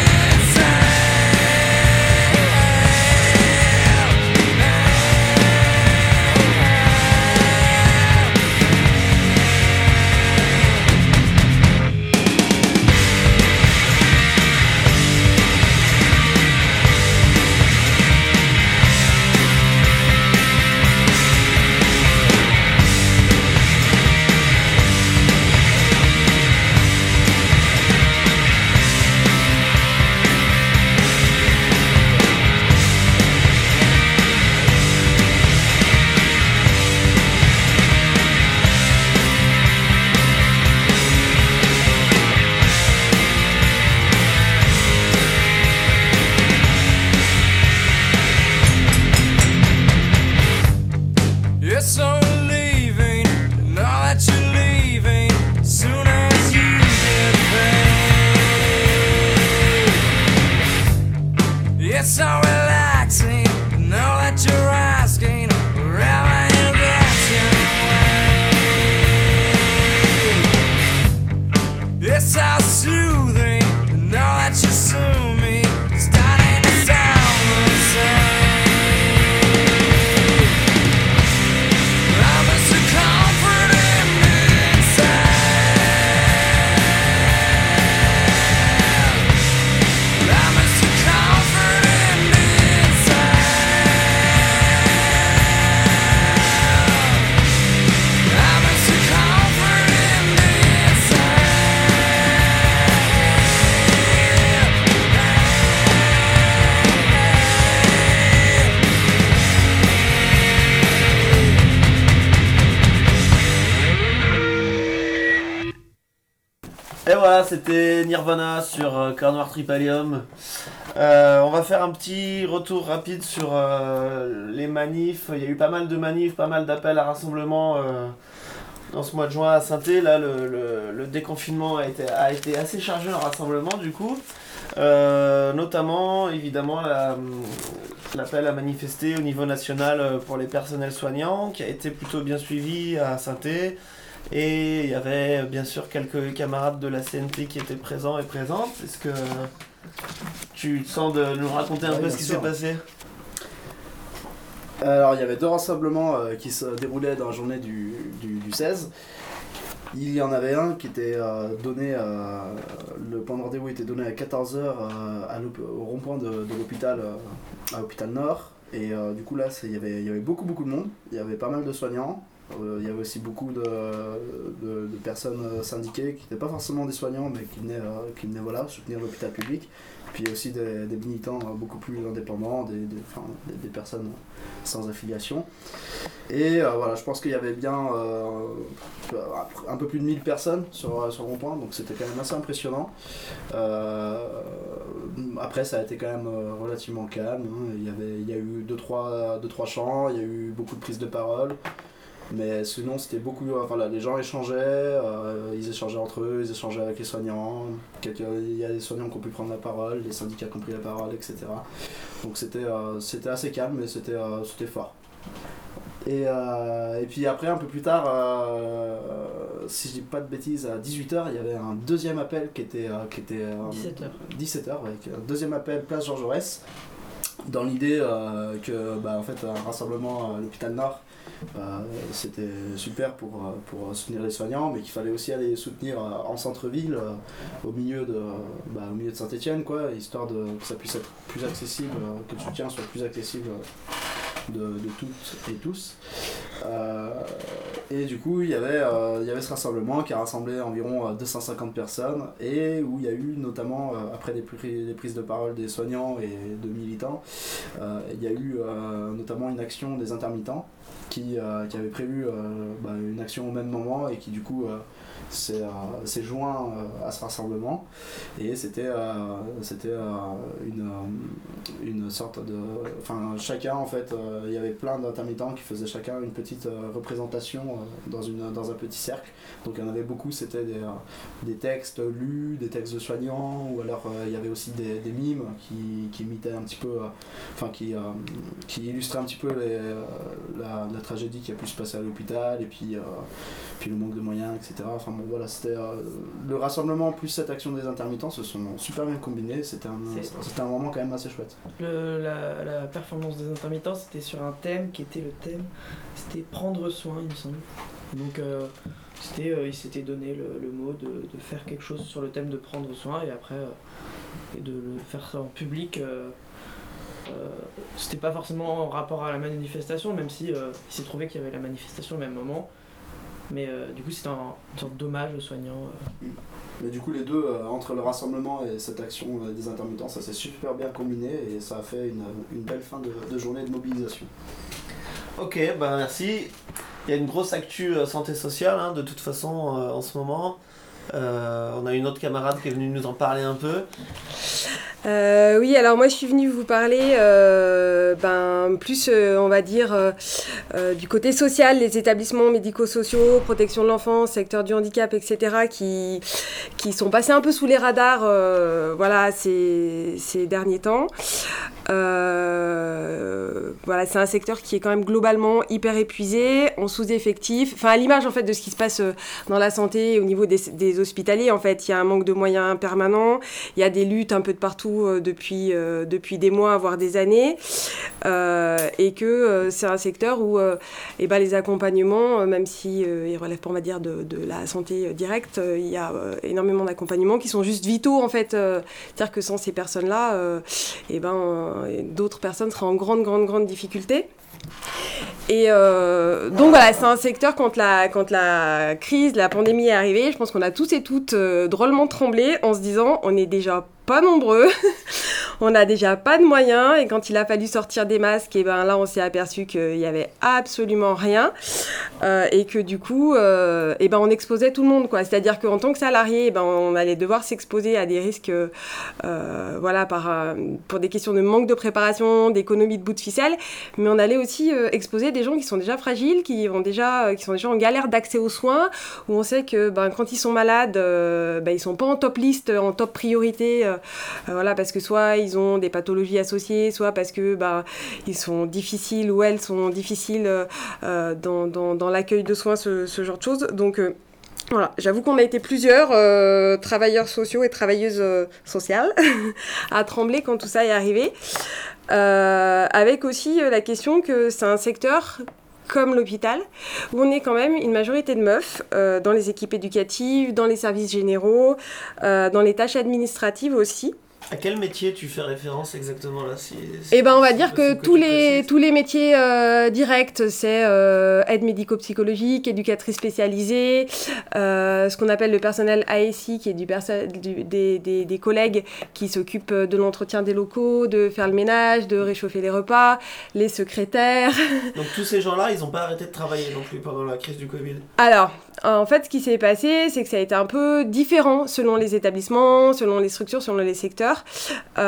You're so relieving. Now that you're leaving, soon as you get paid. It's so relaxing. Now that you're asking, wherever you get your way. It's so soothing. Now that you sue me, starting to sound Et voilà, c'était Nirvana sur euh, Cœur Noir Tripalium. Euh, on va faire un petit retour rapide sur euh, les manifs. Il y a eu pas mal de manifs, pas mal d'appels à rassemblement euh, dans ce mois de juin à Saint-Étienne. Là, le, le, le déconfinement a été, a été assez chargé en rassemblement du coup. Euh, notamment, évidemment, la, l'appel à manifester au niveau national pour les personnels soignants qui a été plutôt bien suivi à Saint-Étienne. Et il y avait bien sûr quelques camarades de la C N T qui étaient présents et présentes. Est-ce que tu te sens de nous raconter un Ouais, peu bien ce qui sûr. s'est passé ? Alors il y avait deux rassemblements euh, qui se déroulaient dans la journée du, du, du seize. Il y en avait un qui était euh, donné, euh, le point de rendez-vous était donné à quatorze heures euh, à au rond-point de, de l'hôpital, euh, à l'hôpital Nord. Et euh, du coup là, c'est- il y avait, il y avait beaucoup beaucoup de monde, il y avait pas mal de soignants. Euh, il y avait aussi beaucoup de, de, de personnes syndiquées qui n'étaient pas forcément des soignants mais qui venaient, euh, qui venaient voilà, soutenir l'hôpital public. Puis aussi des, des militants euh, beaucoup plus indépendants, des, des, enfin, des, des personnes sans affiliation. Et euh, voilà, je pense qu'il y avait bien euh, un peu plus de mille personnes sur, sur le rond-point, donc c'était quand même assez impressionnant. Euh, après, ça a été quand même euh, relativement calme. Hein. Il y avait, il y a eu deux trois, deux, trois chants, il y a eu beaucoup de prises de parole. Mais sinon, c'était beaucoup. Enfin, là, les gens échangeaient, euh, ils échangeaient entre eux, ils échangeaient avec les soignants. Quelques- Il y a des soignants qui ont pu prendre la parole, les syndicats qui ont pris la parole, et cetera. Donc c'était euh, c'était assez calme, mais c'était euh, c'était fort. Et, euh, et puis après, un peu plus tard, euh, si je dis pas de bêtises, à dix-huit heures, il y avait un deuxième appel qui était. Euh, qui était euh, dix-sept heures. dix-sept heures, avec un deuxième appel, place Georges Jaurès, dans l'idée euh, que, bah, en fait, un rassemblement à l'hôpital Nord. Euh, c'était super pour, euh, pour soutenir les soignants, mais qu'il fallait aussi aller soutenir euh, en centre-ville, euh, au milieu de, bah, au milieu de Saint-Étienne, quoi, histoire de, que ça puisse être plus accessible, euh, que le soutien soit plus accessible de, de toutes et tous. Euh, et du coup, il y avait, euh, il y avait ce rassemblement qui a rassemblé environ euh, deux cent cinquante personnes et où il y a eu notamment, euh, après les, pri- les prises de parole des soignants et de militants, euh, il y a eu euh, notamment une action des intermittents qui, euh, qui avait prévu euh, bah, une action au même moment et qui du coup euh, s'est, euh, s'est joint euh, à ce rassemblement. Et c'était, euh, c'était euh, une, euh, une sorte de... Enfin, chacun en fait, euh, il y avait plein d'intermittents qui faisaient chacun une petite euh, représentation euh, dans, une, dans un petit cercle. Donc il y en avait beaucoup, c'était des, euh, des textes lus, des textes de soignants, ou alors euh, il y avait aussi des, des mimes qui, qui imitaient un petit peu, euh, enfin qui, euh, qui illustraient un petit peu les, euh, la, la tragédie qui a pu se passer à l'hôpital, et puis, euh, puis le manque de moyens, et cetera. Enfin bon voilà, c'était euh, le rassemblement plus cette action des intermittents se sont super bien combinés, c'était un, C'est- c'était un moment quand même assez chouette. Le, la, la performance des intermittents, c'était sur un thème qui était le thème, c'était prendre soin, il me semble. Donc euh, c'était, euh, il s'était donné le, le mot de, de faire quelque chose sur le thème de prendre soin et après euh, et de le faire ça en public. Euh, euh, c'était pas forcément en rapport à la manifestation, même si euh, il s'est trouvé qu'il y avait la manifestation au même moment. Mais euh, du coup, c'était un, une sorte d'hommage aux soignants. euh. Mais du coup, les deux, euh, entre le rassemblement et cette action euh, des intermittents, ça s'est super bien combiné et ça a fait une, une belle fin de, de journée de mobilisation. Ok, bah merci. Il y a une grosse actu euh, santé sociale, hein, de toute façon, euh, en ce moment. Euh, on a une autre camarade qui est venue nous en parler un peu. Euh, oui, alors moi je suis venue vous parler euh, ben, plus, euh, on va dire, euh, euh, du côté social, les établissements médico-sociaux, protection de l'enfance, secteur du handicap, et cetera, qui, qui sont passés un peu sous les radars euh, voilà, ces, ces derniers temps. Euh, voilà, c'est un secteur qui est quand même globalement hyper épuisé, en sous-effectif, enfin à l'image en fait de ce qui se passe dans la santé au niveau des, des hospitaliers. En fait, il y a un manque de moyens permanent, il y a des luttes un peu de partout euh, depuis, euh, depuis des mois, voire des années, euh, et que euh, c'est un secteur où euh, eh ben, les accompagnements, euh, même si euh, ils relèvent pas, on va dire, de, de la santé euh, directe, euh, il y a euh, énormément d'accompagnements qui sont juste vitaux en fait. Euh, c'est-à-dire que sans ces personnes-là, euh, eh ben, euh, d'autres personnes seraient en grande, grande, grande difficulté. Et euh, donc voilà, c'est un secteur, quand la, quand la crise, la pandémie est arrivée, je pense qu'on a tous et toutes euh, drôlement tremblé en se disant on n'est déjà pas nombreux. On n'a déjà pas de moyens et quand il a fallu sortir des masques, et ben là on s'est aperçu qu'il y avait absolument rien euh, et que du coup, euh, et ben on exposait tout le monde quoi. C'est-à-dire qu'en tant que salarié, et ben on allait devoir s'exposer à des risques, euh, voilà, par euh, pour des questions de manque de préparation, d'économie de bout de ficelle, mais on allait aussi euh, exposer des gens qui sont déjà fragiles, qui ont déjà, euh, qui sont déjà en galère d'accès aux soins, où on sait que ben quand ils sont malades, euh, ben ils sont pas en top liste, en top priorité, euh, euh, voilà, parce que soit ils ont des pathologies associées, soit parce que bah, ils sont difficiles ou elles sont difficiles euh, dans, dans, dans l'accueil de soins, ce, ce genre de choses. Donc euh, voilà, j'avoue qu'on a été plusieurs euh, travailleurs sociaux et travailleuses euh, sociales à trembler quand tout ça est arrivé. Euh, avec aussi euh, la question que c'est un secteur comme l'hôpital, où on est quand même une majorité de meufs euh, dans les équipes éducatives, dans les services généraux, euh, dans les tâches administratives aussi. À quel métier tu fais référence exactement là si, si, Eh ben, on va si dire que, que tous, tu les, précises. tous les métiers euh, directs, c'est euh, aide médico-psychologique, éducatrice spécialisée, euh, ce qu'on appelle le personnel A S I, qui est du perso- du, des, des, des collègues qui s'occupent de l'entretien des locaux, de faire le ménage, de réchauffer les repas, les secrétaires. Donc tous ces gens-là, ils n'ont pas arrêté de travailler non plus pendant la crise du Covid. Alors, en fait, ce qui s'est passé, c'est que ça a été un peu différent selon les établissements, selon les structures, selon les secteurs. Il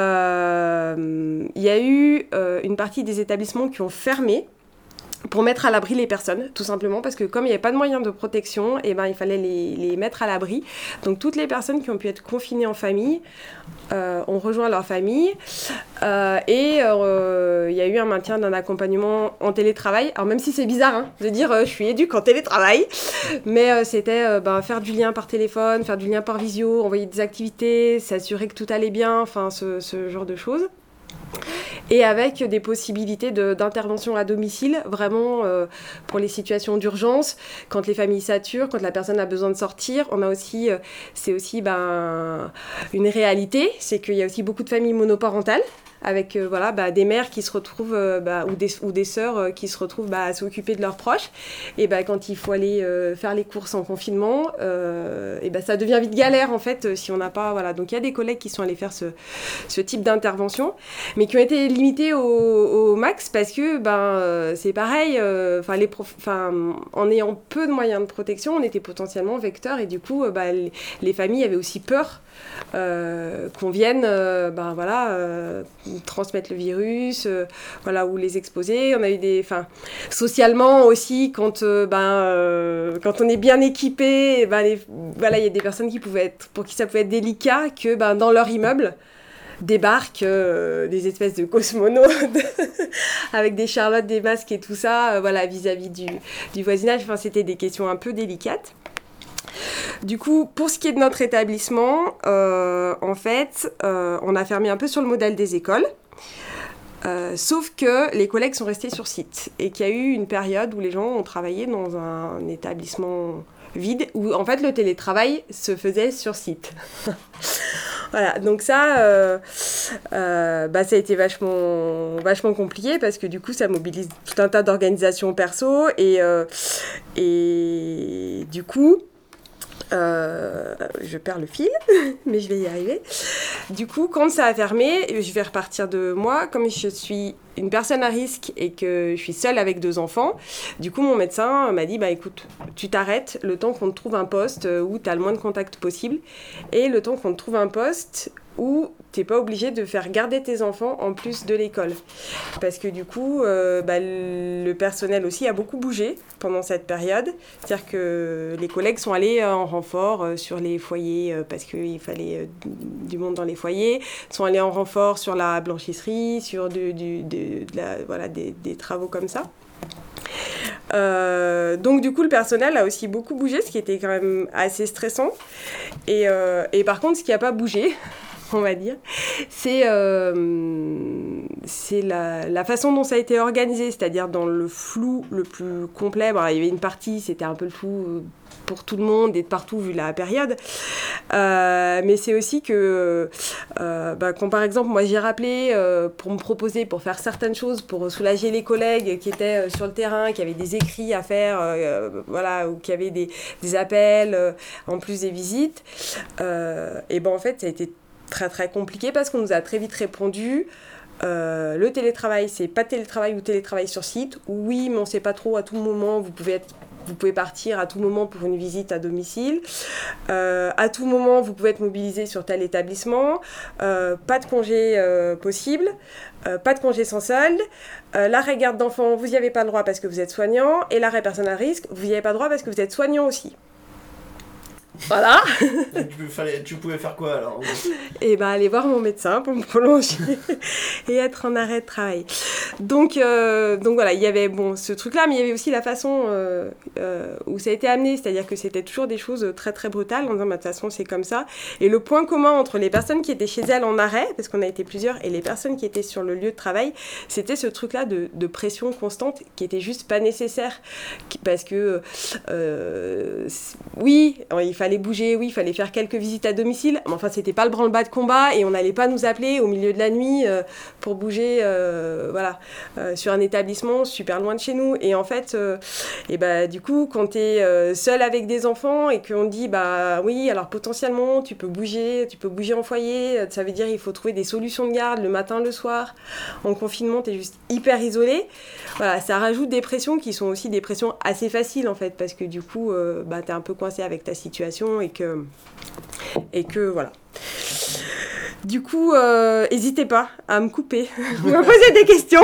euh, y a eu euh, une partie des établissements qui ont fermé pour mettre à l'abri les personnes, tout simplement, parce que comme il n'y avait pas de moyens de protection, eh ben, il fallait les, les mettre à l'abri. Donc toutes les personnes qui ont pu être confinées en famille euh, ont rejoint leur famille. Euh, et il euh, y a eu un maintien d'un accompagnement en télétravail. Alors même si c'est bizarre hein, de dire euh, je suis éduque en télétravail, mais euh, c'était euh, ben, faire du lien par téléphone, faire du lien par visio, envoyer des activités, s'assurer que tout allait bien, enfin ce, ce genre de choses. Et avec des possibilités de, d'intervention à domicile, vraiment euh, pour les situations d'urgence, quand les familles saturent, quand la personne a besoin de sortir. On a aussi, euh, c'est aussi ben, une réalité, c'est qu'il y a aussi beaucoup de familles monoparentales, avec euh, voilà, bah, des mères qui se retrouvent, euh, bah, ou, des, ou des sœurs euh, qui se retrouvent bah, à s'occuper de leurs proches. Et bah, quand il faut aller euh, faire les courses en confinement, euh, et bah, ça devient vite galère en fait, euh, si on n'a pas... Voilà. Donc il y a des collègues qui sont allés faire ce, ce type d'intervention, mais qui ont été limités au, au max parce que ben, euh, c'est pareil, euh, les prof... en ayant peu de moyens de protection, on était potentiellement vecteurs et du coup, euh, bah, les, les familles avaient aussi peur euh, qu'on vienne euh, ben, voilà, euh, transmettre le virus, euh, voilà, ou les exposer. On a eu des, enfin, socialement aussi, quand, euh, ben, euh, quand on est bien équipé, ben, les, voilà, il y a des personnes qui pouvaient être, pour qui ça pouvait être délicat que ben, dans leur immeuble débarquent euh, des espèces de cosmonautes avec des charlottes, des masques et tout ça, euh, voilà, vis-à-vis du, du voisinage. Enfin, c'était des questions un peu délicates. Du coup, pour ce qui est de notre établissement, euh, en fait, euh, on a fermé un peu sur le modèle des écoles, euh, sauf que les collègues sont restés sur site et qu'il y a eu une période où les gens ont travaillé dans un établissement vide, où en fait le télétravail se faisait sur site. Voilà, donc ça, euh, euh, bah, ça a été vachement, vachement compliqué parce que du coup, ça mobilise tout un tas d'organisations perso et, euh, et du coup, Euh, je perds le fil, mais je vais y arriver. Du coup, quand ça a fermé, je vais repartir de moi. Comme je suis une personne à risque et que je suis seule avec deux enfants, du coup, mon médecin m'a dit, bah écoute, tu t'arrêtes le temps qu'on te trouve un poste où tu as le moins de contacts possible et le temps qu'on te trouve un poste où t'es pas obligé de faire garder tes enfants en plus de l'école. Parce que du coup, euh, bah, le personnel aussi a beaucoup bougé pendant cette période. C'est-à-dire que les collègues sont allés en renfort euh, sur les foyers euh, parce qu'il fallait euh, du monde dans les foyers, sont allés en renfort sur la blanchisserie, sur du, du, de, de la, voilà, des, des travaux comme ça. Euh, donc du coup le personnel a aussi beaucoup bougé, ce qui était quand même assez stressant. Et, euh, et par contre ce qui n'a pas bougé, on va dire, c'est, euh, c'est la, la façon dont ça a été organisé, c'est-à-dire dans le flou le plus complet. Bon, il y avait une partie, c'était un peu le flou pour tout le monde et de partout vu la période, euh, mais c'est aussi que euh, bah, quand par exemple moi j'ai rappelé euh, pour me proposer, pour faire certaines choses, pour soulager les collègues qui étaient euh, sur le terrain, qui avaient des écrits à faire, euh, voilà, ou qui avaient des, des appels euh, en plus des visites, euh, et ben en fait ça a été très très compliqué parce qu'on nous a très vite répondu euh, le télétravail, c'est pas télétravail ou télétravail sur site. Oui, mais on sait pas trop, à tout moment, vous pouvez être Vous pouvez partir à tout moment pour une visite à domicile. Euh, à tout moment, vous pouvez être mobilisé sur tel établissement. Euh, pas de congé euh, possible. Euh, pas de congé sans solde. Euh, l'arrêt garde d'enfants, vous n'y avez pas le droit parce que vous êtes soignant. Et l'arrêt personne à risque, vous n'y avez pas le droit parce que vous êtes soignant aussi. Voilà. Et tu, fallait, tu pouvais faire quoi alors? Et ben aller voir mon médecin pour me prolonger et être en arrêt de travail. Donc, euh, donc voilà, il y avait bon, ce truc-là, mais il y avait aussi la façon euh, euh, où ça a été amené, c'est-à-dire que c'était toujours des choses très très brutales, en disant bah, de toute façon c'est comme ça. Et le point commun entre les personnes qui étaient chez elles en arrêt, parce qu'on a été plusieurs, et les personnes qui étaient sur le lieu de travail, c'était ce truc-là de, de pression constante qui était juste pas nécessaire. Parce que, euh, oui, il fallait bouger, oui, il fallait faire quelques visites à domicile, mais enfin, c'était pas le branle-bas de combat et on n'allait pas nous appeler au milieu de la nuit euh, pour bouger, euh, voilà, euh, sur un établissement super loin de chez nous. Et en fait, euh, et bah, du coup, quand t'es euh, seul avec des enfants et qu'on dit, bah oui, alors potentiellement, tu peux bouger, tu peux bouger en foyer, ça veut dire il faut trouver des solutions de garde le matin, le soir. En confinement, t'es juste hyper isolé. Voilà, ça rajoute des pressions qui sont aussi des pressions assez faciles en fait, parce que du coup, euh, bah, t'es un peu coincé avec ta situation et que, et que voilà. Du coup, euh, n'hésitez pas à me couper, à me poser des questions.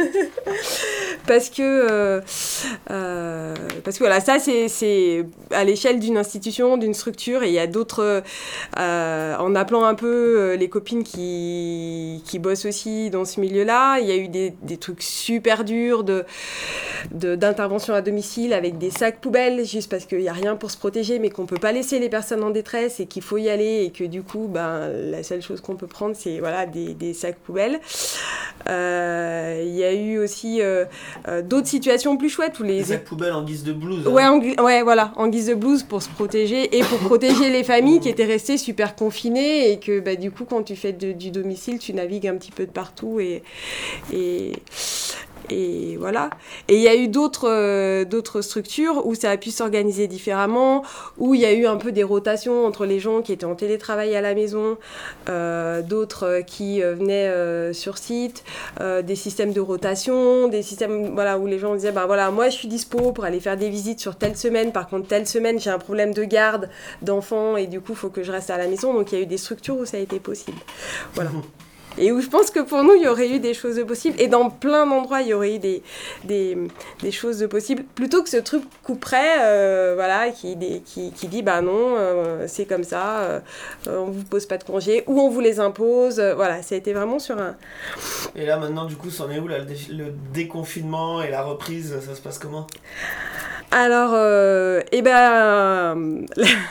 parce que, euh, euh, parce que voilà, ça c'est, c'est à l'échelle d'une institution, d'une structure, et il y a d'autres, euh, en appelant un peu les copines qui, qui bossent aussi dans ce milieu-là, il y a eu des, des trucs super durs de, de, d'intervention à domicile avec des sacs poubelles, juste parce qu'il n'y a rien pour se protéger, mais qu'on ne peut pas laisser les personnes en détresse et qu'il faut y aller, et que du coup, ben, la seule chose qu'on peut prendre, c'est voilà, des, des sacs poubelles. Euh, il y a eu aussi euh, euh, d'autres situations plus chouettes où les... Des sacs poubelles en guise de blouse. Ouais, hein. en, gu- ouais, voilà, en guise de blouse pour se protéger et pour protéger les familles qui étaient restées super confinées et que bah, du coup, quand tu fais de, du domicile, tu navigues un petit peu de partout et... et Et voilà. Et il y a eu d'autres, euh, d'autres structures où ça a pu s'organiser différemment, où il y a eu un peu des rotations entre les gens qui étaient en télétravail à la maison, euh, d'autres qui euh, venaient euh, sur site, euh, des systèmes de rotation, des systèmes voilà, où les gens disaient bah, voilà, moi je suis dispo pour aller faire des visites sur telle semaine, par contre telle semaine j'ai un problème de garde d'enfants et du coup il faut que je reste à la maison. Donc il y a eu des structures où ça a été possible. Voilà. Et où je pense que pour nous, il y aurait eu des choses de possibles. Et dans plein d'endroits, il y aurait eu des, des, des choses de possibles. Plutôt que ce truc couperet, euh, voilà, qui, des, qui, qui dit, bah non, euh, c'est comme ça, euh, on ne vous pose pas de congés, ou on vous les impose. Euh, voilà, ça a été vraiment sur un... Et là, maintenant, du coup, c'en est où là, le, dé- le déconfinement et la reprise, ça se passe comment? Alors, euh, eh ben...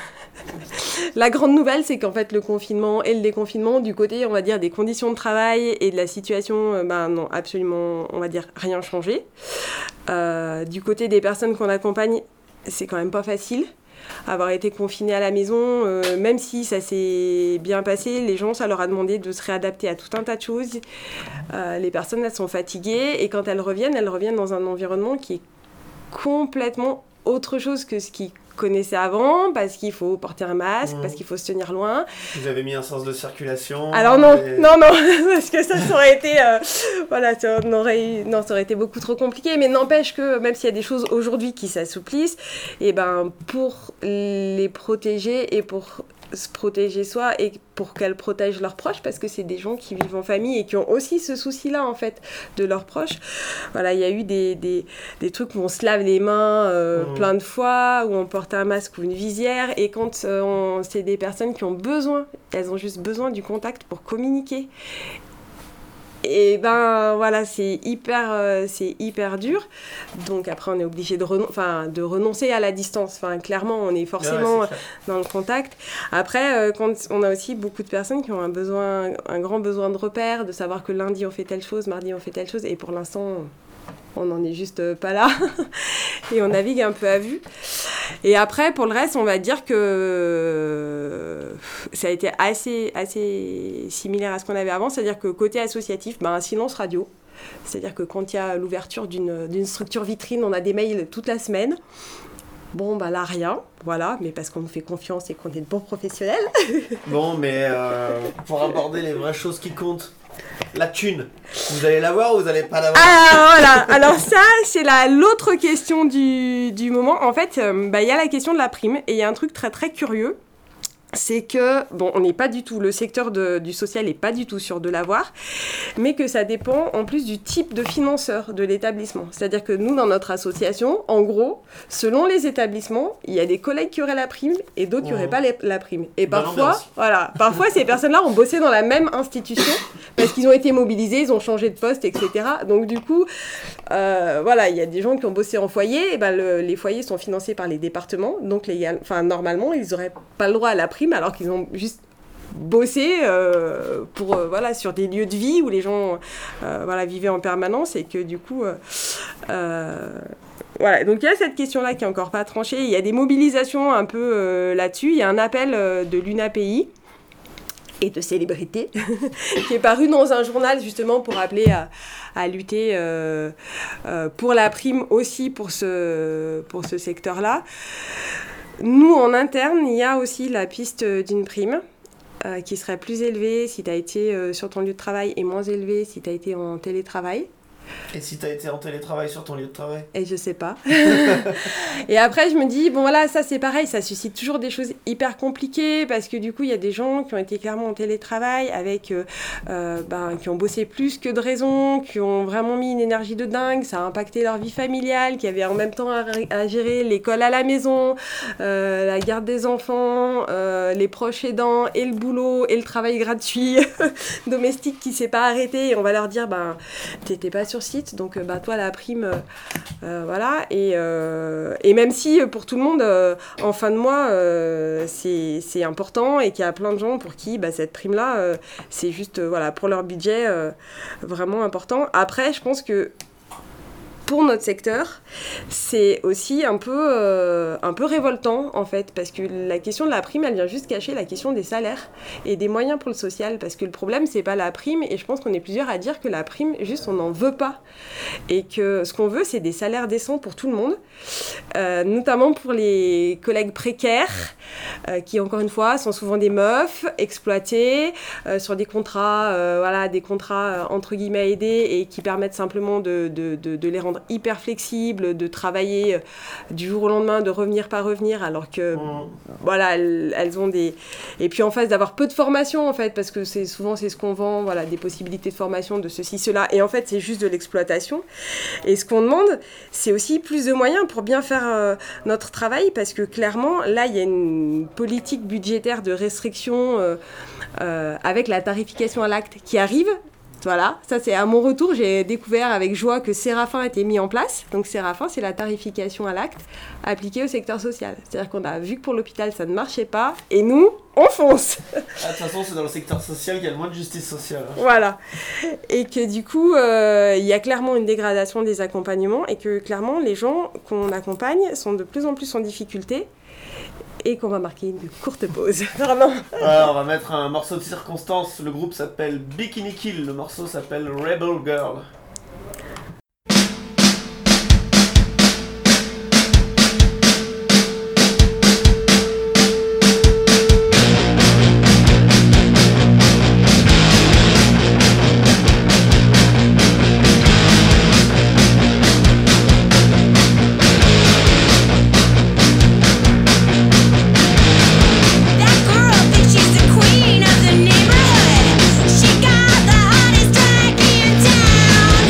La grande nouvelle, c'est qu'en fait, le confinement et le déconfinement, du côté, on va dire, des conditions de travail et de la situation, euh, ben non, absolument, on va dire, rien changé. Euh, du côté des personnes qu'on accompagne, c'est quand même pas facile. Avoir été confiné à la maison, euh, même si ça s'est bien passé, les gens, ça leur a demandé de se réadapter à tout un tas de choses. Euh, les personnes, elles sont fatiguées et quand elles reviennent, elles reviennent dans un environnement qui est complètement autre chose que ce qu'ils connaissaient avant, parce qu'il faut porter un masque, mmh. parce qu'il faut se tenir loin. Vous avez mis un sens de circulation. Alors non, et... non, non, parce que ça, ça aurait été, euh, voilà, ça aurait, non, ça aurait été beaucoup trop compliqué, mais n'empêche que même s'il y a des choses aujourd'hui qui s'assouplissent, et ben pour les protéger et pour se protéger soi et pour qu'elles protègent leurs proches, parce que c'est des gens qui vivent en famille et qui ont aussi ce souci-là, en fait, de leurs proches. Voilà, il y a eu des, des, des trucs où on se lave les mains euh, mmh. plein de fois, où on porte un masque ou une visière, et quand euh, on, c'est des personnes qui ont besoin, elles ont juste besoin du contact pour communiquer. Et ben voilà, c'est hyper, euh, c'est hyper dur. Donc après, on est obligé de, renon- enfin, de renoncer à la distance. Enfin, clairement, on est forcément ouais, c'est dans le contact. Après, euh, quand on a aussi beaucoup de personnes qui ont un besoin, un grand besoin de repères, de savoir que lundi on fait telle chose, mardi on fait telle chose. Et pour l'instant, on n'en est juste pas là. Et on navigue un peu à vue. Et après, pour le reste, on va dire que ça a été assez, assez similaire à ce qu'on avait avant. C'est-à-dire que côté associatif, ben, un silence radio. C'est-à-dire que quand il y a l'ouverture d'une, d'une structure vitrine, on a des mails toute la semaine. Bon, bah là, rien, voilà, mais parce qu'on nous fait confiance et qu'on est de bons professionnels. Bon, mais euh, pour aborder les vraies choses qui comptent, la thune, vous allez l'avoir ou vous allez pas l'avoir? Ah, voilà, alors ça, c'est la, l'autre question du, du moment. En fait, euh, bah, y a la question de la prime, et il y a un truc très très curieux. C'est que, bon, on n'est pas du tout, le secteur de, du social n'est pas du tout sûr de l'avoir, mais que ça dépend en plus du type de financeur de l'établissement. C'est-à-dire que nous, dans notre association, en gros, selon les établissements, il y a des collègues qui auraient la prime et d'autres qui n'auraient pas les- la prime. Et Bonne parfois, ambiance. voilà, parfois, ces personnes-là ont bossé dans la même institution parce qu'ils ont été mobilisés, ils ont changé de poste, et cetera. Donc, du coup, euh, voilà, il y a des gens qui ont bossé en foyer, et ben le- les foyers sont financés par les départements, donc légal, enfin, normalement, ils n'auraient pas le droit à la prime alors qu'ils ont juste bossé euh, pour, euh, voilà, sur des lieux de vie où les gens euh, voilà, vivaient en permanence et que du coup... euh, euh, voilà, donc il y a cette question-là qui est encore pas tranchée. Il y a des mobilisations un peu euh, là-dessus. Il y a un appel euh, de l'U N A P I et de célébrités qui est paru dans un journal justement pour appeler à, à lutter euh, euh, pour la prime aussi pour ce, pour ce secteur-là. Nous, en interne, il y a aussi la piste d'une prime euh, qui serait plus élevée si tu as été euh, sur ton lieu de travail et moins élevée si tu as été en télétravail. Et si t'as été en télétravail sur ton lieu de travail? Et je sais pas. Et après, je me dis, bon voilà, ça c'est pareil, ça suscite toujours des choses hyper compliquées parce que du coup, il y a des gens qui ont été clairement en télétravail, avec, euh, euh, ben, qui ont bossé plus que de raison, qui ont vraiment mis une énergie de dingue, ça a impacté leur vie familiale, qui avaient en même temps à, à gérer l'école à la maison, euh, la garde des enfants, euh, les proches aidants, et le boulot, et le travail gratuit domestique qui s'est pas arrêté. Et on va leur dire, ben, t'étais pas sur site, donc bah, toi la prime, euh, euh, voilà, et, euh, et même si pour tout le monde, euh, en fin de mois, euh, c'est, c'est important et qu'il y a plein de gens pour qui bah, cette prime-là, euh, c'est juste, euh, voilà, pour leur budget, euh, vraiment important. Après, je pense que pour notre secteur, c'est aussi un peu, euh, un peu révoltant, en fait, parce que la question de la prime, elle vient juste cacher la question des salaires et des moyens pour le social, parce que le problème, c'est pas la prime, et je pense qu'on est plusieurs à dire que la prime, juste, on n'en veut pas, et que ce qu'on veut, c'est des salaires décents pour tout le monde, euh, notamment pour les collègues précaires, euh, qui, encore une fois, sont souvent des meufs, exploitées, euh, sur des contrats, euh, voilà, des contrats, euh, entre guillemets, aidés, et qui permettent simplement de, de, de, de les rendre hyper flexibles, de travailler euh, du jour au lendemain, de revenir par revenir, alors que Mmh. voilà, elles, elles ont des... Et puis en face, d'avoir peu de formation, en fait, parce que c'est, souvent c'est ce qu'on vend, voilà, des possibilités de formation, de ceci, cela, et en fait c'est juste de l'exploitation. Et ce qu'on demande, c'est aussi plus de moyens pour bien faire euh, notre travail, parce que clairement, là, il y a une politique budgétaire de restriction euh, euh, avec la tarification à l'acte qui arrive. Voilà, ça c'est à mon retour, j'ai découvert avec joie que Séraphin a été mis en place. Donc Séraphin, c'est la tarification à l'acte appliquée au secteur social. C'est-à-dire qu'on a vu que pour l'hôpital, ça ne marchait pas, et nous, on fonce. Ah, de toute façon, c'est dans le secteur social qu'il y a le moins de justice sociale. hein. Voilà. Et que du coup, euh, il y a clairement une dégradation des accompagnements, et que clairement, les gens qu'on accompagne sont de plus en plus en difficulté, et qu'on va marquer une courte pause. Vraiment. Alors, on va mettre un morceau de circonstance. Le groupe s'appelle Bikini Kill. Le morceau s'appelle Rebel Girl. That girl thinks she's the queen of the neighborhood. She got the hottest drag in town.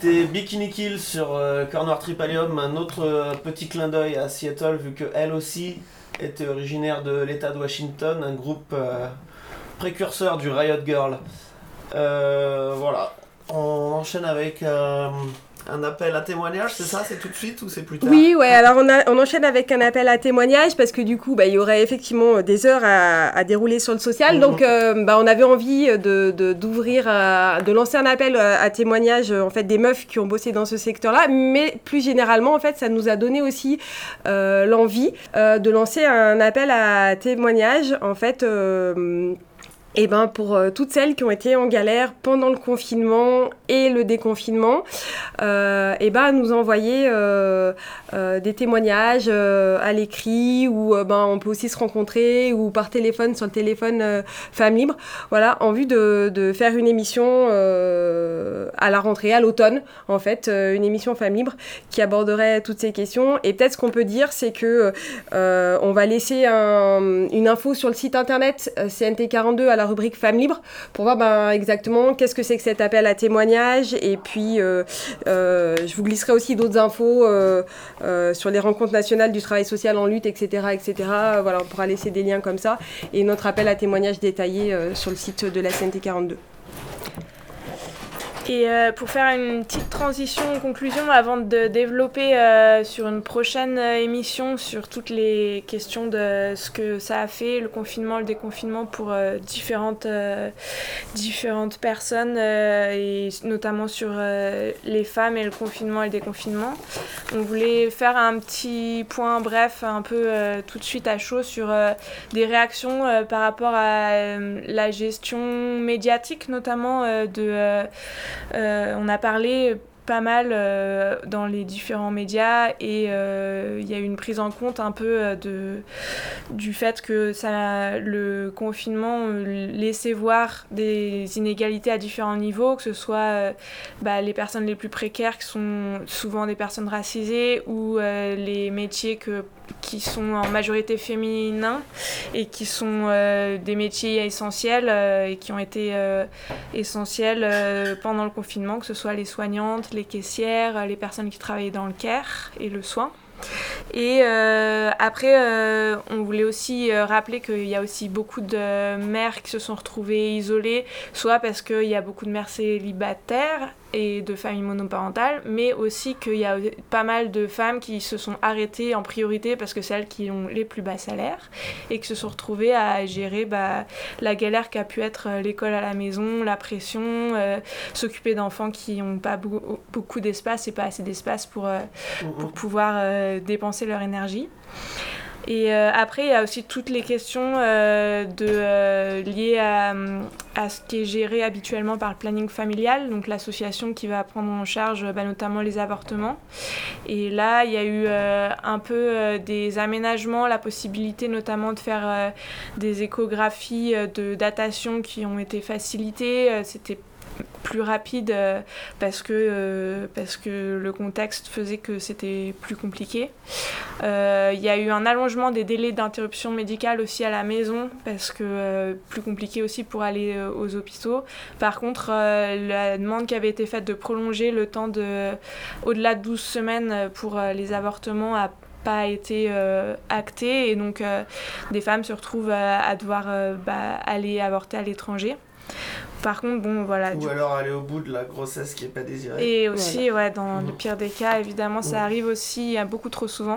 c'était Bikini Kill sur euh, Corner Tripalium, un autre euh, petit clin d'œil à Seattle vu qu'elle aussi était originaire de l'État de Washington, un groupe euh, précurseur du Riot Girl. Euh, voilà, on enchaîne avec euh, un appel à témoignage, c'est ça? C'est tout de suite ou c'est plus tard? Oui, ouais, alors on, a, on enchaîne avec un appel à témoignage parce que du coup, bah, il y aurait effectivement des heures à, à dérouler sur le social. Mhm. Donc, euh, bah, on avait envie de, de, d'ouvrir, à- de lancer un appel à, à témoignage en fait, des meufs qui ont bossé dans ce secteur-là. Mais plus généralement, en fait, ça nous a donné aussi euh, l'envie euh, de lancer un appel à témoignage, en fait... Euh, Et ben pour euh, toutes celles qui ont été en galère pendant le confinement et le déconfinement, euh, et ben nous envoyer euh, euh, des témoignages euh, à l'écrit ou euh, ben on peut aussi se rencontrer ou par téléphone sur le téléphone euh, Femmes Libres, voilà, en vue de, de faire une émission euh, à la rentrée, à l'automne en fait, euh, une émission Femmes Libres qui aborderait toutes ces questions. Et peut-être ce qu'on peut dire, c'est que euh, on va laisser un, une info sur le site internet euh, C N T quarante-deux à la rubrique Femmes Libres pour voir ben, exactement qu'est-ce que c'est que cet appel à témoignage. Et puis, euh, euh, je vous glisserai aussi d'autres infos euh, euh, sur les rencontres nationales du travail social en lutte, et cetera, et cetera. Voilà, on pourra laisser des liens comme ça. Et notre appel à témoignage détaillé euh, sur le site de la C N T quarante-deux. Et euh, pour faire une petite transition en conclusion, avant de développer euh, sur une prochaine euh, émission sur toutes les questions de ce que ça a fait, le confinement, le déconfinement pour euh, différentes, euh, différentes personnes, euh, et notamment sur euh, les femmes et le confinement et le déconfinement, on voulait faire un petit point bref, un peu euh, tout de suite à chaud sur euh, des réactions euh, par rapport à euh, la gestion médiatique, notamment euh, de... Euh, Euh, on a parlé pas mal euh, dans les différents médias et il euh, y a eu une prise en compte un peu euh, de, du fait que ça, le confinement euh, laissait voir des inégalités à différents niveaux, que ce soit euh, bah, les personnes les plus précaires qui sont souvent des personnes racisées ou euh, les métiers que qui sont en majorité féminins et qui sont euh, des métiers essentiels euh, et qui ont été euh, essentiels euh, pendant le confinement, que ce soit les soignantes, les caissières, les personnes qui travaillaient dans le care et le soin. Et euh, après, euh, on voulait aussi euh, rappeler qu'il y a aussi beaucoup de mères qui se sont retrouvées isolées, soit parce qu'il y a beaucoup de mères célibataires et de familles monoparentales, mais aussi qu'il y a pas mal de femmes qui se sont arrêtées en priorité parce que c'est elles qui ont les plus bas salaires et qui se sont retrouvées à gérer bah, la galère qu'a pu être l'école à la maison, la pression, euh, s'occuper d'enfants qui n'ont pas beaucoup, beaucoup d'espace et pas assez d'espace pour, euh, pour pouvoir euh, dépenser leur énergie. Et euh, après, il y a aussi toutes les questions euh, de, euh, liées à, à ce qui est géré habituellement par le planning familial, donc l'association qui va prendre en charge bah, notamment les avortements. Et là, il y a eu euh, un peu euh, des aménagements, la possibilité notamment de faire euh, des échographies euh, de datation qui ont été facilitées. Euh, c'était plus rapide euh, parce que euh, parce que le contexte faisait que c'était plus compliqué. Il euh, y a eu un allongement des délais d'interruption médicale aussi à la maison parce que euh, plus compliqué aussi pour aller euh, aux hôpitaux. Par contre, euh, la demande qui avait été faite de prolonger le temps de au-delà de douze semaines pour euh, les avortements a pas été euh, actée et donc euh, des femmes se retrouvent à, à devoir euh, bah, aller avorter à l'étranger. Par contre, bon, voilà. Ou alors aller au bout de la grossesse qui n'est pas désirée. Et aussi, voilà. ouais, dans mmh. le pire des cas, évidemment, ça mmh. arrive aussi beaucoup trop souvent.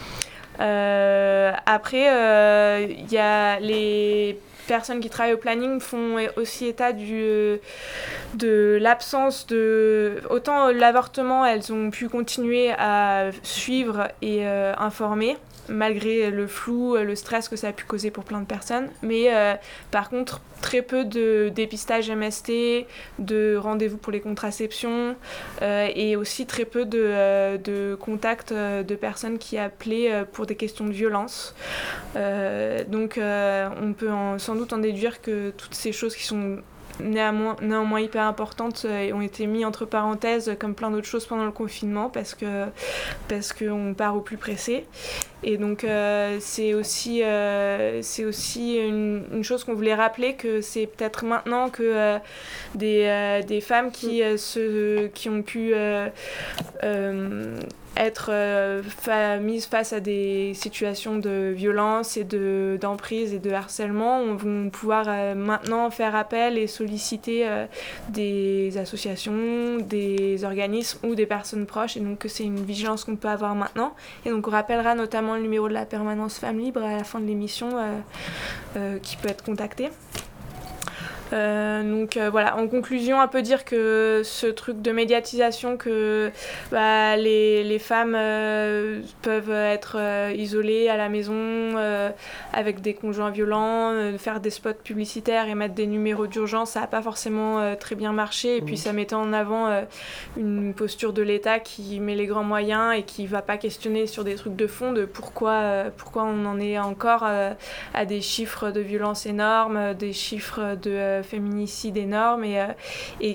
Euh, après, il euh, y a les personnes qui travaillent au planning font aussi état du, de l'absence de... Autant l'avortement, elles ont pu continuer à suivre et euh, informer, malgré le flou, le stress que ça a pu causer pour plein de personnes. Mais euh, par contre, très peu de dépistage M S T, de rendez-vous pour les contraceptions euh, et aussi très peu de, euh, de contacts euh, de personnes qui appelaient euh, pour des questions de violence. Euh, donc euh, on peut en, sans doute en déduire que toutes ces choses qui sont néanmoins, néanmoins hyper importantes euh, et ont été mis entre parenthèses euh, comme plein d'autres choses pendant le confinement parce que parce qu'on part au plus pressé. Et donc euh, c'est aussi, euh, c'est aussi une, une chose qu'on voulait rappeler, que c'est peut-être maintenant que euh, des, euh, des femmes qui, euh, se, qui ont pu euh, euh, être euh, fa- mises face à des situations de violence et de, d'emprise et de harcèlement, on vont pouvoir euh, maintenant faire appel et solliciter euh, des associations, des organismes ou des personnes proches, et donc que c'est une vigilance qu'on peut avoir maintenant. Et donc on rappellera notamment le numéro de la permanence Femmes Libres à la fin de l'émission euh, euh, qui peut être contacté. Euh, donc euh, voilà, en conclusion, on peut dire que ce truc de médiatisation, que bah, les, les femmes euh, peuvent être euh, isolées à la maison euh, avec des conjoints violents, euh, faire des spots publicitaires et mettre des numéros d'urgence, ça n'a pas forcément euh, très bien marché. Et puis ça mettait en avant euh, une posture de l'État qui met les grands moyens et qui ne va pas questionner sur des trucs de fond de pourquoi, euh, pourquoi on en est encore euh, à des chiffres de violence énormes, des chiffres de euh, féminicide énorme, et, euh, et,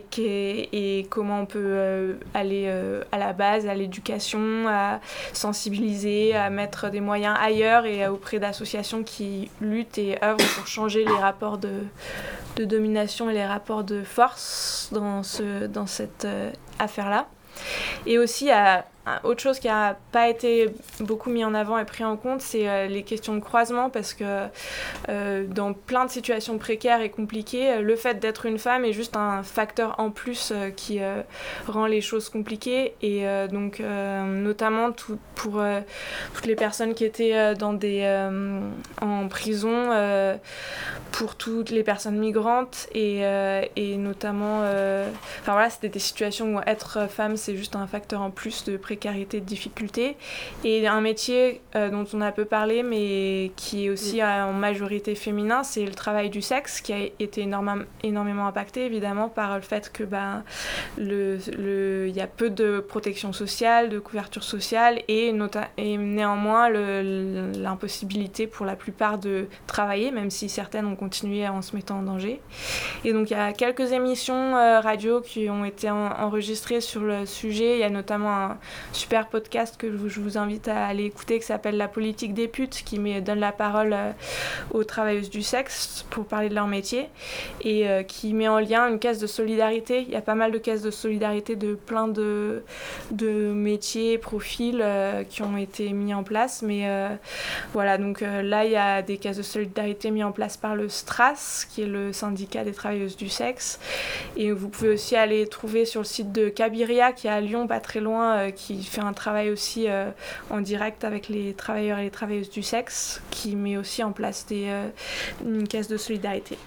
et comment on peut euh, aller euh, à la base, à l'éducation, à sensibiliser, à mettre des moyens ailleurs et euh, auprès d'associations qui luttent et œuvrent pour changer les rapports de, de domination et les rapports de force dans, ce, dans cette euh, affaire-là. Et aussi, à, à autre chose qui n'a pas été beaucoup mis en avant et pris en compte, c'est euh, les questions de croisement, parce que euh, dans plein de situations précaires et compliquées, le fait d'être une femme est juste un facteur en plus euh, qui euh, rend les choses compliquées. Et euh, donc, euh, notamment tout, pour euh, toutes les personnes qui étaient euh, dans des, euh, en prison, euh, pour toutes les personnes migrantes, et, euh, et notamment, euh, enfin voilà, c'était des situations où être femme, c'est juste un facteur en plus de précarité, de difficulté. Et un métier euh, dont on a peu parlé, mais qui est aussi euh, en majorité féminin, c'est le travail du sexe, qui a été énormément, énormément impacté, évidemment, par le fait que bah, le, le, y a peu de protection sociale, de couverture sociale, et, nota- et néanmoins le, l'impossibilité pour la plupart de travailler, même si certaines ont continué en se mettant en danger. Et donc il y a quelques émissions euh, radio qui ont été en, enregistrées sur le sujet. Il y a notamment un super podcast que je vous invite à aller écouter qui s'appelle La politique des putes, qui met, donne la parole euh, aux travailleuses du sexe pour parler de leur métier, et euh, qui met en lien une caisse de solidarité. Il y a pas mal de caisses de solidarité de plein de, de métiers, profils euh, qui ont été mis en place. Mais euh, voilà, donc euh, là il y a des caisses de solidarité mises en place par le STRAS, qui est le syndicat des travailleuses du sexe. Et vous pouvez aussi aller trouver sur le site de Cabiria, qui est à Lyon, pas très loin, euh, qui fait un travail aussi euh, en direct avec les travailleurs et les travailleuses du sexe, qui met aussi en place des, euh, une caisse de solidarité.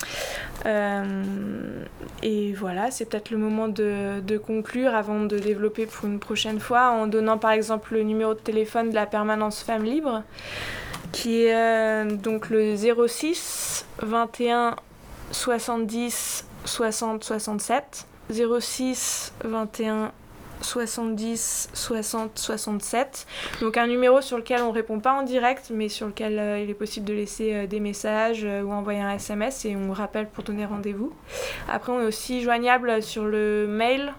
Euh, et voilà, c'est peut-être le moment de, de conclure avant de développer pour une prochaine fois, en donnant par exemple le numéro de téléphone de la permanence Femmes Libres, qui est euh, donc le zéro six vingt et un soixante-dix soixante soixante-sept, zéro six vingt et un soixante-dix soixante soixante-sept. Donc un numéro sur lequel on ne répond pas en direct, mais sur lequel euh, il est possible de laisser euh, des messages euh, ou envoyer un S M S, et on rappelle pour donner rendez-vous. Après, on est aussi joignable sur le mail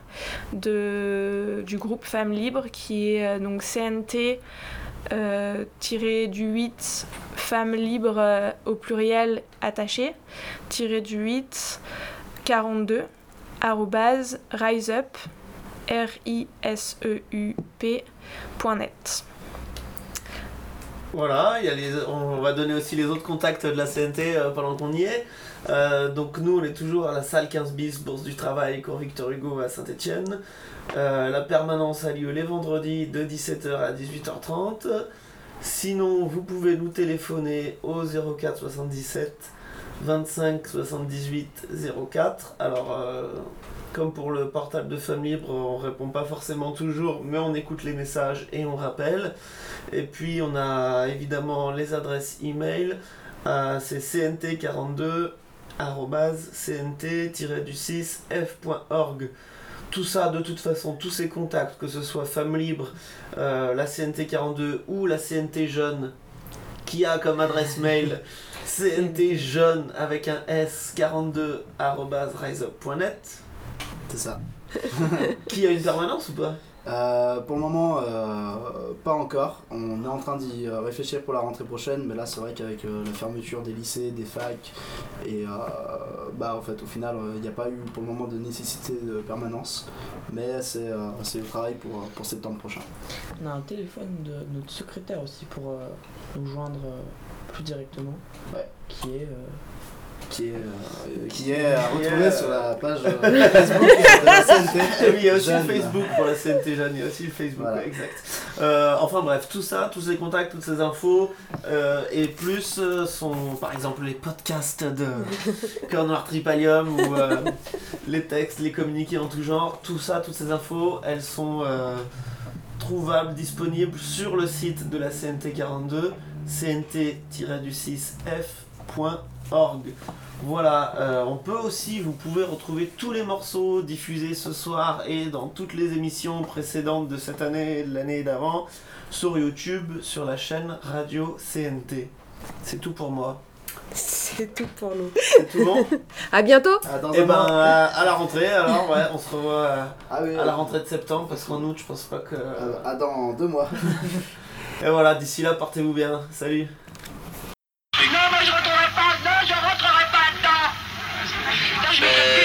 de, du groupe Femmes Libres, qui est euh, donc C N T Euh, tiré du huit, femmes libres euh, au pluriel attaché, tiré du huit, quarante-deux, arrobase, riseup, R I S E U P, point net. Voilà, il y a les, on va donner aussi les autres contacts de la C N T euh, pendant qu'on y est. Euh, donc nous, on est toujours à la salle quinze bis, Bourse du Travail, cours Victor Hugo à Saint-Étienne. Euh, la permanence a lieu les vendredis de dix-sept heures à dix-huit heures trente. Sinon, vous pouvez nous téléphoner au zéro quatre soixante-dix-sept vingt-cinq soixante-dix-huit zéro quatre. Alors, euh, comme pour le portable de Femmes Libres, on répond pas forcément toujours, mais on écoute les messages et on rappelle. Et puis, on a évidemment les adresses e-mail. Euh, c'est c n t quarante-deux arobase c n t tiret six f point org. Tout ça, de toute façon, tous ces contacts, que ce soit Femmes Libres, euh, la C N T quarante-deux ou la C N T Jeune, qui a comme adresse mail C N T jeune avec un S quarante-deux arobase riseup point net. C'est ça. Qui a une permanence ou pas? Euh, pour le moment, euh, pas encore. On est en train d'y euh, réfléchir pour la rentrée prochaine, mais là c'est vrai qu'avec euh, la fermeture des lycées, des facs, et euh, bah en fait au final il n'y a pas eu pour le moment de nécessité de permanence, mais c'est euh, c'est le travail pour, pour septembre prochain. On a un téléphone de notre secrétaire aussi pour euh, nous joindre euh, plus directement, Ouais. qui est euh, Qui est, euh, qui est à Qui est, retrouver euh, sur la page euh, Facebook de la C N T. Ah oui, il y a aussi Jeune. le Facebook pour la C N T jeune, il y a aussi le Facebook, Voilà. ouais, exact. Euh, enfin bref, tout ça, tous ces contacts, toutes ces infos, euh, et plus euh, sont par exemple les podcasts de Corner Tripalium ou euh, les textes, les communiqués en tout genre, tout ça, toutes ces infos, elles sont euh, trouvables, disponibles sur le site de la C N T quarante-deux, c n t six f point org. Voilà, euh, on peut aussi, vous pouvez retrouver tous les morceaux diffusés ce soir et dans toutes les émissions précédentes de cette année et de l'année d'avant sur YouTube, sur la chaîne Radio C N T. C'est tout pour moi. C'est tout pour nous. C'est tout bon. À bientôt. Ah, dans Et un ben an. euh, à la rentrée alors, ouais, on se revoit euh, Ah oui, à la rentrée de septembre parce qu'en août je pense pas que... euh, ah, dans deux mois. Et voilà, d'ici là, portez-vous bien. Salut. Non, moi je rentrerai pas, non, je rentrerai pas dedans. Non, je vais